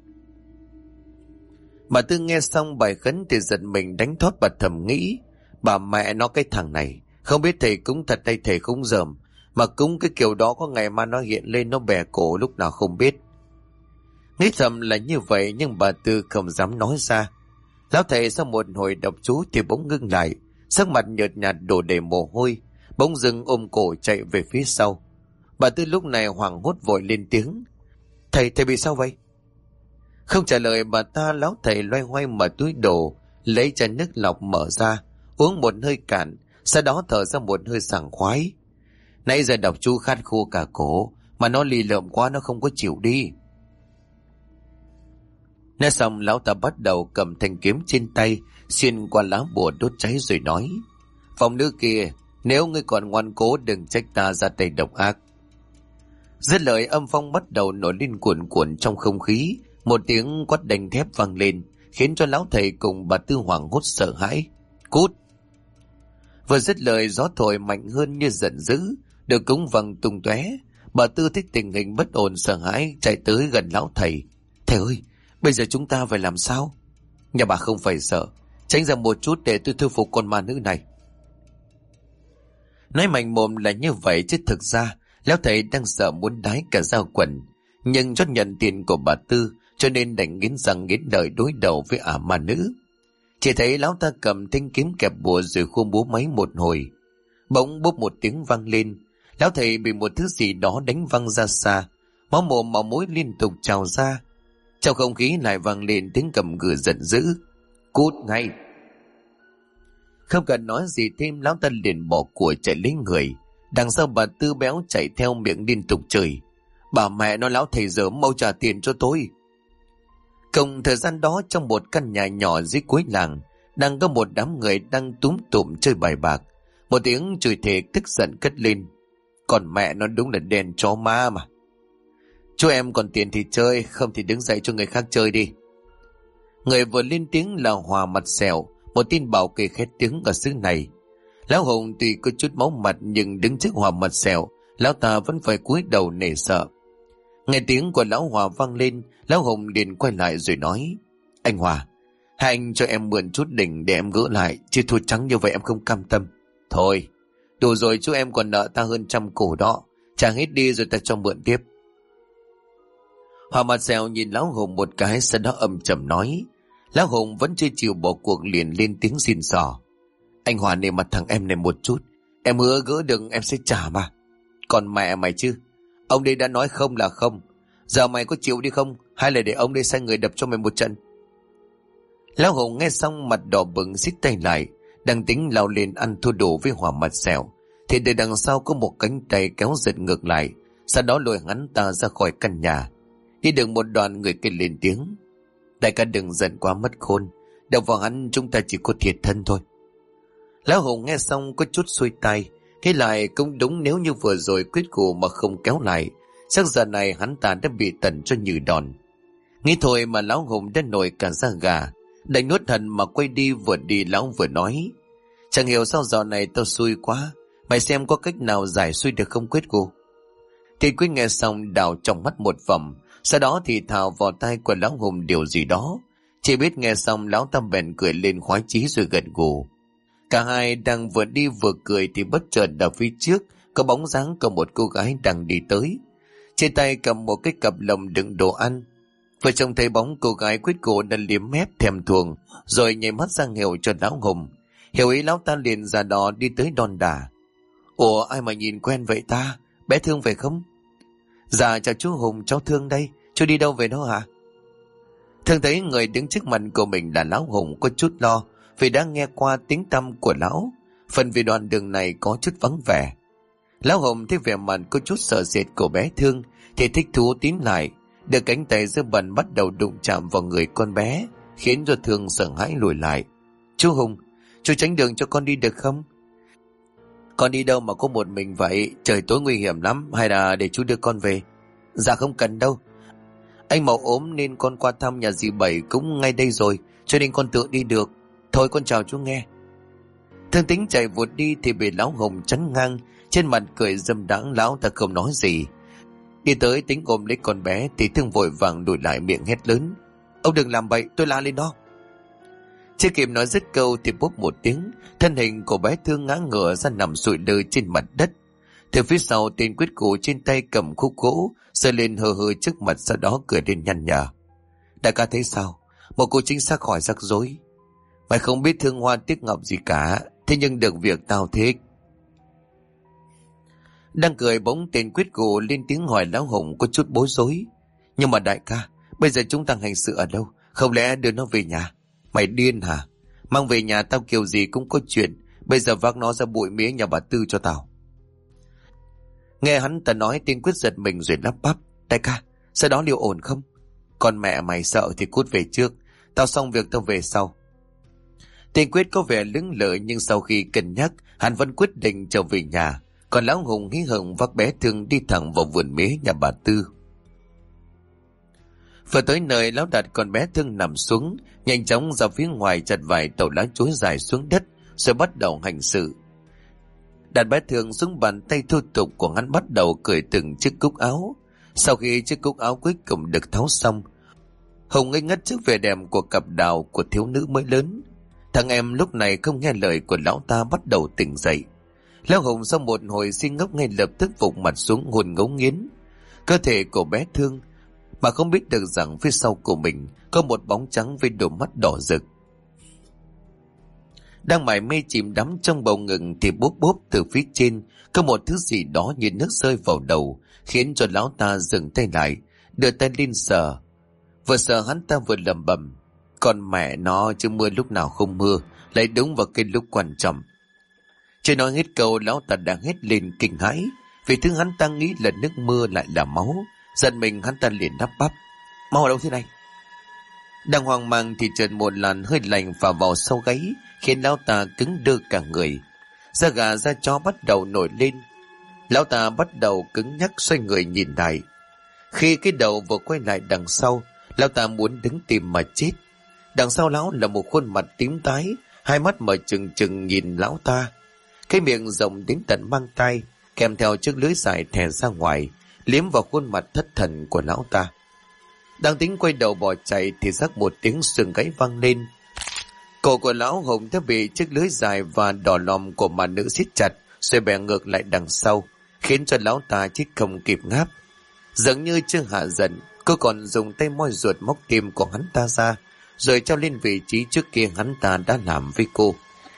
Bà Tư nghe xong bài khấn thì giật mình đánh thót, bà thầm nghĩ: bà mẹ nó cái thằng này, không biết thầy cúng thật hay thầy cúng dởm, mà cúng cái kiểu đó có ngày mà nó hiện lên nó bẻ cổ lúc nào không biết. Nghĩ thầm là như vậy nhưng bà Tư không dám nói ra. Lão thầy sau một hồi đọc chú thì bỗng ngưng lại, sắc mặt nhợt nhạt đổ đầy mồ hôi, bỗng dưng ôm cổ chạy về phía sau. Bà Tư lúc này hoảng hốt vội lên tiếng: thầy bị sao vậy? Không trả lời bà ta, lão thầy loay hoay mở túi đồ, lấy chai nước lọc mở ra, uống một hơi cạn, sau đó thở ra một hơi sảng khoái. Nãy giờ đọc chú khát khô cả cổ, mà nó lì lợm quá nó không có chịu đi. Nói xong lão ta bắt đầu cầm thanh kiếm trên tay, xuyên qua lá bùa đốt cháy rồi nói: Phong nữ kia, nếu ngươi còn ngoan cố đừng trách ta ra tay độc ác. Dứt lời âm phong bắt đầu nổi lên cuồn cuộn trong không khí, một tiếng quát đanh thép vang lên, khiến cho lão thầy cùng bà Tư hoảng hốt sợ hãi. Cút! Vừa dứt lời gió thổi mạnh hơn như giận dữ, được cúng văng tung tóe. Bà Tư thích tình hình bất ổn sợ hãi chạy tới gần lão thầy. Thầy ơi, bây giờ chúng ta phải làm sao? Nhà bà không phải sợ, tránh ra một chút để tôi thư phục con ma nữ này. Nói mạnh mồm là như vậy chứ thực ra lão thầy đang sợ muốn đái cả dao quần, nhưng chót nhận tiền của bà Tư cho nên đành nghiến răng nghiến lợi đối đầu với ả ma nữ. Chỉ thấy lão ta cầm thanh kiếm kẹp bùa rồi khuôn búa máy một hồi, bỗng bốp một tiếng vang lên, lão thầy bị một thứ gì đó đánh văng ra xa, máu mồm máu mũi liên tục trào ra. Trong không khí lại vang lên tiếng cầm cự giận dữ: Cút ngay! Không cần nói gì thêm, lão ta liền bỏ của chạy lấy người. Đằng sau bà Tư béo chạy theo miệng liên tục chửi: Bà mẹ nó lão thầy giờ, mau trả tiền cho tôi! Cùng thời gian đó, trong một căn nhà nhỏ dưới cuối làng, đang có một đám người đang túm tụm chơi bài bạc. Một tiếng chửi thề tức giận cất lên: Còn mẹ nó đúng là đèn chó ma mà! Chú em còn tiền thì chơi, không thì đứng dậy cho người khác chơi đi. Người vừa lên tiếng là Hòa mặt sẹo, một tin bảo kê khét tiếng ở xứ này. Lão Hùng tuy có chút máu mặt nhưng đứng trước Hòa mặt sẹo, lão ta vẫn phải cúi đầu nể sợ. Nghe tiếng của lão Hòa vang lên, lão Hùng liền quay lại rồi nói: Anh Hòa, hai anh cho em mượn chút đỉnh để em gỡ lại, chứ thua trắng như vậy em không cam tâm. Thôi, đủ rồi, chú em còn nợ ta hơn 100 củ đó, trả hết đi rồi ta cho mượn tiếp. Hòa mặt sẹo nhìn lão Hùng một cái, sau đó âm trầm nói. Lão Hùng vẫn chưa chịu bỏ cuộc, liền lên tiếng xin xỏ: Anh Hòa nể mặt thằng em này một chút, em hứa gỡ được em sẽ trả mà. Còn mẹ mày chứ, ông đây đã nói không là không. Giờ mày có chịu đi không, hay là để ông đây sai người đập cho mày một trận? Lão Hùng nghe xong mặt đỏ bừng xích tay lại, đang tính lao lên ăn thua đủ với Hòa mặt sẹo, thì từ đằng sau có một cánh tay kéo giật ngược lại, sau đó lôi hắn ta ra khỏi căn nhà. Đi được một đoạn, người kia lên tiếng: Đại ca đừng giận quá mất khôn, đập vào hắn chúng ta chỉ có thiệt thân thôi. Lão Hùng nghe xong có chút xuôi tay, thế lại cũng đúng, nếu như vừa rồi quyết cù mà không kéo lại, chắc giờ này hắn ta đã bị tẩn cho như đòn. Nghĩ thôi mà lão Hùng đã nổi cả da gà, đành nuốt hận mà quay đi lão vừa nói: Chẳng hiểu sao giờ này tao xui quá, mày xem có cách nào giải xui được không Quyết cù? Thì Quyết nghe xong đảo trong mắt một vòng, sau đó thì thào vào tai của lão Hùng điều gì đó. Chỉ biết nghe xong lão ta bèn cười lên khoái chí rồi gật gù. Cả hai đang vừa đi vừa cười thì bất chợt ở phía trước có bóng dáng của một cô gái đang đi tới, trên tay cầm một cái cặp lồng đựng đồ ăn. Vừa trông thấy bóng cô gái, Quyết cổ đã liếm mép thèm thuồng rồi nhảy mắt sang hiệu cho lão Hùng. Hiểu ý, lão ta liền ra đò đi tới đon đả: Ủa, ai mà nhìn quen vậy ta, bé Thương phải không? Dạ chào chú Hùng, cháu Thương đây, chú đi đâu về đó hả? Thương thấy người đứng trước mặt của mình là lão Hùng có chút lo, vì đã nghe qua tiếng tăm của lão, phần vì đoạn đường này có chút vắng vẻ. Lão Hùng thấy vẻ mặt có chút sợ sệt của bé Thương thì thích thú tiến lại, đưa cánh tay dơ bẩn bắt đầu đụng chạm vào người con bé, khiến cho Thương sợ hãi lùi lại. Chú Hùng, chú tránh đường cho con đi được không? Con đi đâu mà có một mình vậy, trời tối nguy hiểm lắm, hay là để chú đưa con về? Dạ không cần đâu, anh Mậu ốm nên con qua thăm nhà dì Bảy cũng ngay đây rồi, cho nên con tự đi được. Thôi con chào chú nghe. Thương tính chạy vụt đi thì bị lão Hùng chắn ngang, trên mặt cười dâm đãng. Lão ta không nói gì, đi tới tính ôm lấy con bé thì Thương vội vàng đuổi lại, miệng hét lớn: Ông đừng làm bậy, tôi la lên đó. Chưa kịp nói dứt câu thì bốp một tiếng, thân hình của bé Thương ngã ngửa ra nằm sụi lơ trên mặt đất. Từ phía sau, tên Quyết cụ trên tay cầm khúc gỗ giơ lên hờ hờ trước mặt, sau đó cười lên nhăn nhở: Đại ca thấy sao? Một cô chính xác khỏi rắc rối. Mày không biết thương hoa tiếc ngọc gì cả, thế nhưng được việc tao thích. Đang cười bỗng tên Quyết cụ lên tiếng hỏi lão Hùng có chút bối rối: Nhưng mà đại ca, bây giờ chúng ta hành sự ở đâu? Không lẽ đưa nó về nhà? Mày điên hả? Mang về nhà tao kiểu gì cũng có chuyện, bây giờ vác nó ra bụi mía nhà bà Tư cho tao. Nghe hắn ta nói, tên Quyết giật mình rồi lắp bắp: Đại ca, sau đó liệu ổn không? Con mẹ mày sợ thì cút về trước, tao xong việc tao về sau. Tên Quyết có vẻ lững lờ, nhưng sau khi cân nhắc, hắn vẫn quyết định trở về nhà. Còn lão Hùng hí hửng vác bé Thương đi thẳng vào vườn mía nhà bà Tư. Vừa tới nơi, lão đặt con bé Thương nằm xuống, nhanh chóng ra phía ngoài chặt vài tàu lá chuối dài xuống đất, rồi bắt đầu hành sự. Đặt bé Thương xuống bàn tay thô tục của hắn, bắt đầu cởi từng chiếc cúc áo. Sau khi chiếc cúc áo cuối cùng được tháo xong, Hùng ngây ngất trước vẻ đẹp của cặp đào của thiếu nữ mới lớn. Thằng em lúc này không nghe lời của lão ta, bắt đầu tỉnh dậy. Lão Hùng sau một hồi suy ngốc ngay lập tức vụt mặt xuống, hồn ngấu nghiến cơ thể của bé Thương, mà không biết được rằng phía sau của mình có một bóng trắng với đôi mắt đỏ rực. Đang mải mê chìm đắm trong bầu ngừng thì bốp bốp từ phía trên có một thứ gì đó như nước rơi vào đầu, khiến cho lão ta dừng tay lại, đưa tay lên sờ. Vừa sợ hắn ta vừa lẩm bẩm, con mẹ nó chứ mưa lúc nào không mưa, lại đúng vào cái lúc quan trọng. Chưa nói hết câu, lão ta đang hét lên kinh hãi, vì thứ hắn ta nghĩ là nước mưa lại là máu. Giận mình hắn ta liền đáp bắp, máu ở đâu thế này? Đang hoang mang thì chợt một làn hơi lạnh phả vào sau gáy, khiến lão ta cứng đơ cả người. Da gà da chó bắt đầu nổi lên. Lão ta bắt đầu cứng nhắc xoay người nhìn lại. Khi cái đầu vừa quay lại đằng sau, lão ta muốn đứng tìm mà chết. Đằng sau lão là một khuôn mặt tím tái, hai mắt mở trừng trừng nhìn lão ta. Cái miệng rộng đến tận mang tay, kèm theo chiếc lưỡi dài thè ra ngoài, liếm vào khuôn mặt thất thần của lão ta. Đang tính quay đầu bỏ chạy thì rắc một tiếng sườn gáy vang lên. Cổ của lão Hùng đã bị chiếc lưới dài và đỏ lòm của mà nữ siết chặt, rồi bẻ ngược lại đằng sau, khiến cho lão ta chết không kịp ngáp. Giống như chưa hạ giận, cô còn dùng tay moi ruột móc tim của hắn ta ra, rồi treo lên vị trí trước kia hắn ta đã làm với cô.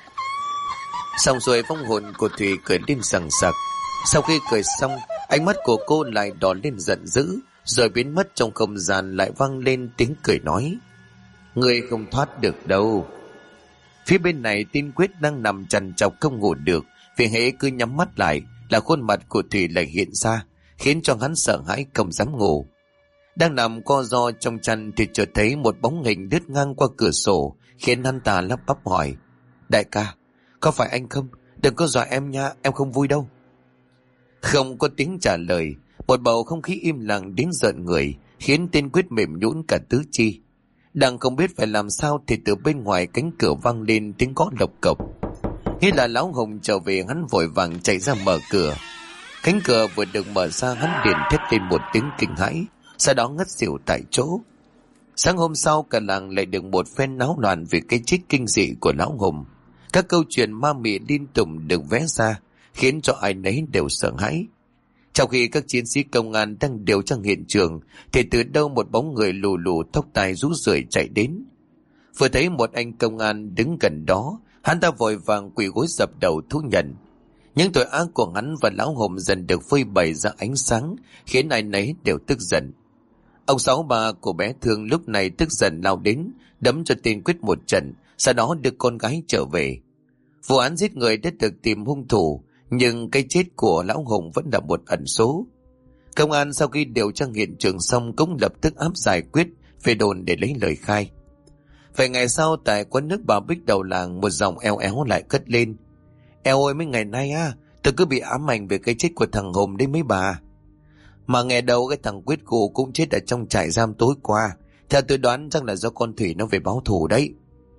Xong rồi vong hồn của Thủy cười lên sằng sặc. Sau khi cười xong, ánh mắt của cô lại đỏ lên giận dữ, rồi biến mất trong không gian. Lại vang lên tiếng cười nói, ngươi không thoát được đâu. Phía bên này Tiên Quyết đang nằm trằn trọc không ngủ được, vì hễ cứ nhắm mắt lại là khuôn mặt của Thủy lại hiện ra, khiến cho hắn sợ hãi không dám ngủ. Đang nằm co ro trong chăn thì chợt thấy một bóng hình lướt ngang qua cửa sổ, khiến hắn ta lắp bắp hỏi, đại ca, có phải anh không? Đừng có dọa em nha, em không vui đâu. Không có tiếng trả lời, một bầu không khí im lặng đến rợn người, khiến Tiên Quyết mềm nhũn cả tứ chi. Đang không biết phải làm sao thì từ bên ngoài cánh cửa vang lên tiếng gõ lộc cộc. Nghĩ là lão Hùng trở về, hắn vội vàng chạy ra mở cửa. Cánh cửa vừa được mở ra, hắn liền thét lên một tiếng kinh hãi, sau đó ngất xỉu tại chỗ. Sáng hôm sau cả làng lại được một phen náo loạn vì cái chết kinh dị của lão Hùng. Các câu chuyện ma mị liên tục được vẽ ra, khiến cho ai nấy đều sợ hãi. Trong khi các chiến sĩ công an đang điều tra hiện trường, thì từ đâu một bóng người lù lù tóc tai rũ rượi chạy đến. Vừa thấy một anh công an đứng gần đó, hắn ta vội vàng quỳ gối dập đầu thú nhận. Những tội ác của hắn và lão Hùng dần được phơi bày ra ánh sáng, khiến ai nấy đều tức giận. Ông Sáu, ba của bé Thương, lúc này tức giận lao đến, đấm cho Tiên Quyết một trận, sau đó đưa con gái trở về. Vụ án giết người đã được tìm hung thủ, nhưng cái chết của lão Hùng vẫn là một ẩn số. Công an sau khi điều tra hiện trường xong cũng lập tức áp giải Quyết về đồn để lấy lời khai. Vài ngày sau, tại quán nước Bà Bích đầu làng, một dòng eo éo lại cất lên. Eo ơi, mấy ngày nay tôi cứ bị ám ảnh về cái chết của thằng Hùng đấy mấy bà. Mà nghe đâu cái thằng Quyết cụ cũng chết ở trong trại giam tối qua. Theo tôi đoán chắc là do con Thủy nó về báo thù đấy.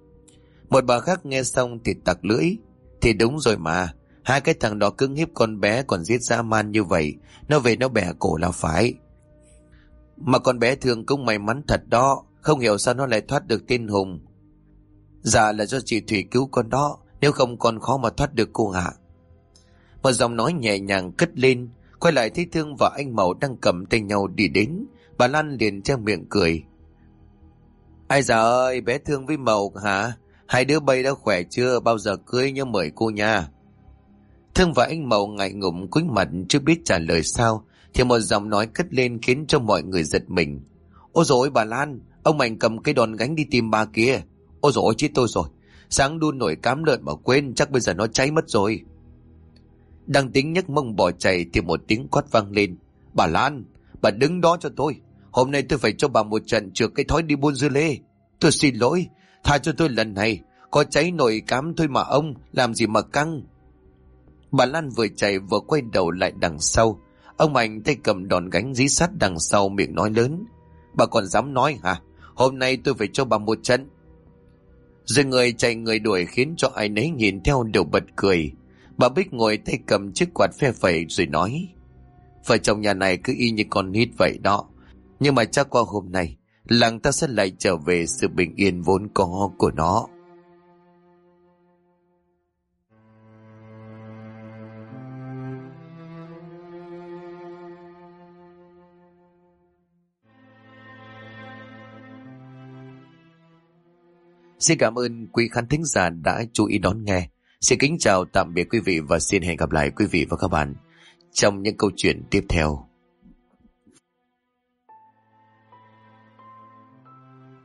Một bà khác nghe xong thì tặc lưỡi. Thì đúng rồi mà, hai cái thằng đó cưỡng hiếp con bé còn giết dã man như vậy, nó về nó bẻ cổ là phải. Mà con bé Thương cũng may mắn thật đó, không hiểu sao nó lại thoát được tên Hùng. Dạ là do chị Thủy cứu con đó, nếu không con khó mà thoát được cô ạ. Một giọng nói nhẹ nhàng cất lên. Quay lại thấy Thương và anh Mậu đang cầm tay nhau đi đến. Bà Lan liền che miệng cười. Ai già ơi, bé Thương với Mậu hả? Hai đứa bay đã khỏe chưa? Bao giờ cưới nhớ mời cô nha. Thương và anh Mậu ngại ngùng cúi mặt chưa biết trả lời sao, thì một giọng nói cất lên khiến cho mọi người giật mình. Ôi dồi ôi bà Lan, ông Mạnh cầm cái đòn gánh đi tìm bà kia. Ôi dồi ôi chết tôi rồi, sáng đun nổi cám lợn mà quên, chắc bây giờ nó cháy mất rồi. Đang tính nhấc mông bỏ chạy thì một tiếng quát vang lên. Bà Lan, bà đứng đó cho tôi. Hôm nay tôi phải cho bà một trận trượt cái thói đi buôn dưa lê. Tôi xin lỗi, tha cho tôi lần này. Có cháy nổi cám thôi mà ông, làm gì mà căng. Bà Lan vừa chạy vừa quay đầu lại đằng sau. Ông Mạnh tay cầm đòn gánh dí sát đằng sau, miệng nói lớn. Bà còn dám nói hả? Hôm nay tôi phải cho bà một trận. Rồi người chạy người đuổi khiến cho ai nấy nhìn theo đều bật cười. Bà Bích ngồi tay cầm chiếc quạt phe phẩy rồi nói. Vợ chồng nhà này cứ y như con nít vậy đó. Nhưng mà chắc qua hôm nay, làng ta sẽ lại trở về sự bình yên vốn có của nó. Xin cảm ơn quý khán thính giả đã chú ý đón nghe. Xin kính chào tạm biệt quý vị và xin hẹn gặp lại quý vị và các bạn trong những câu chuyện tiếp theo.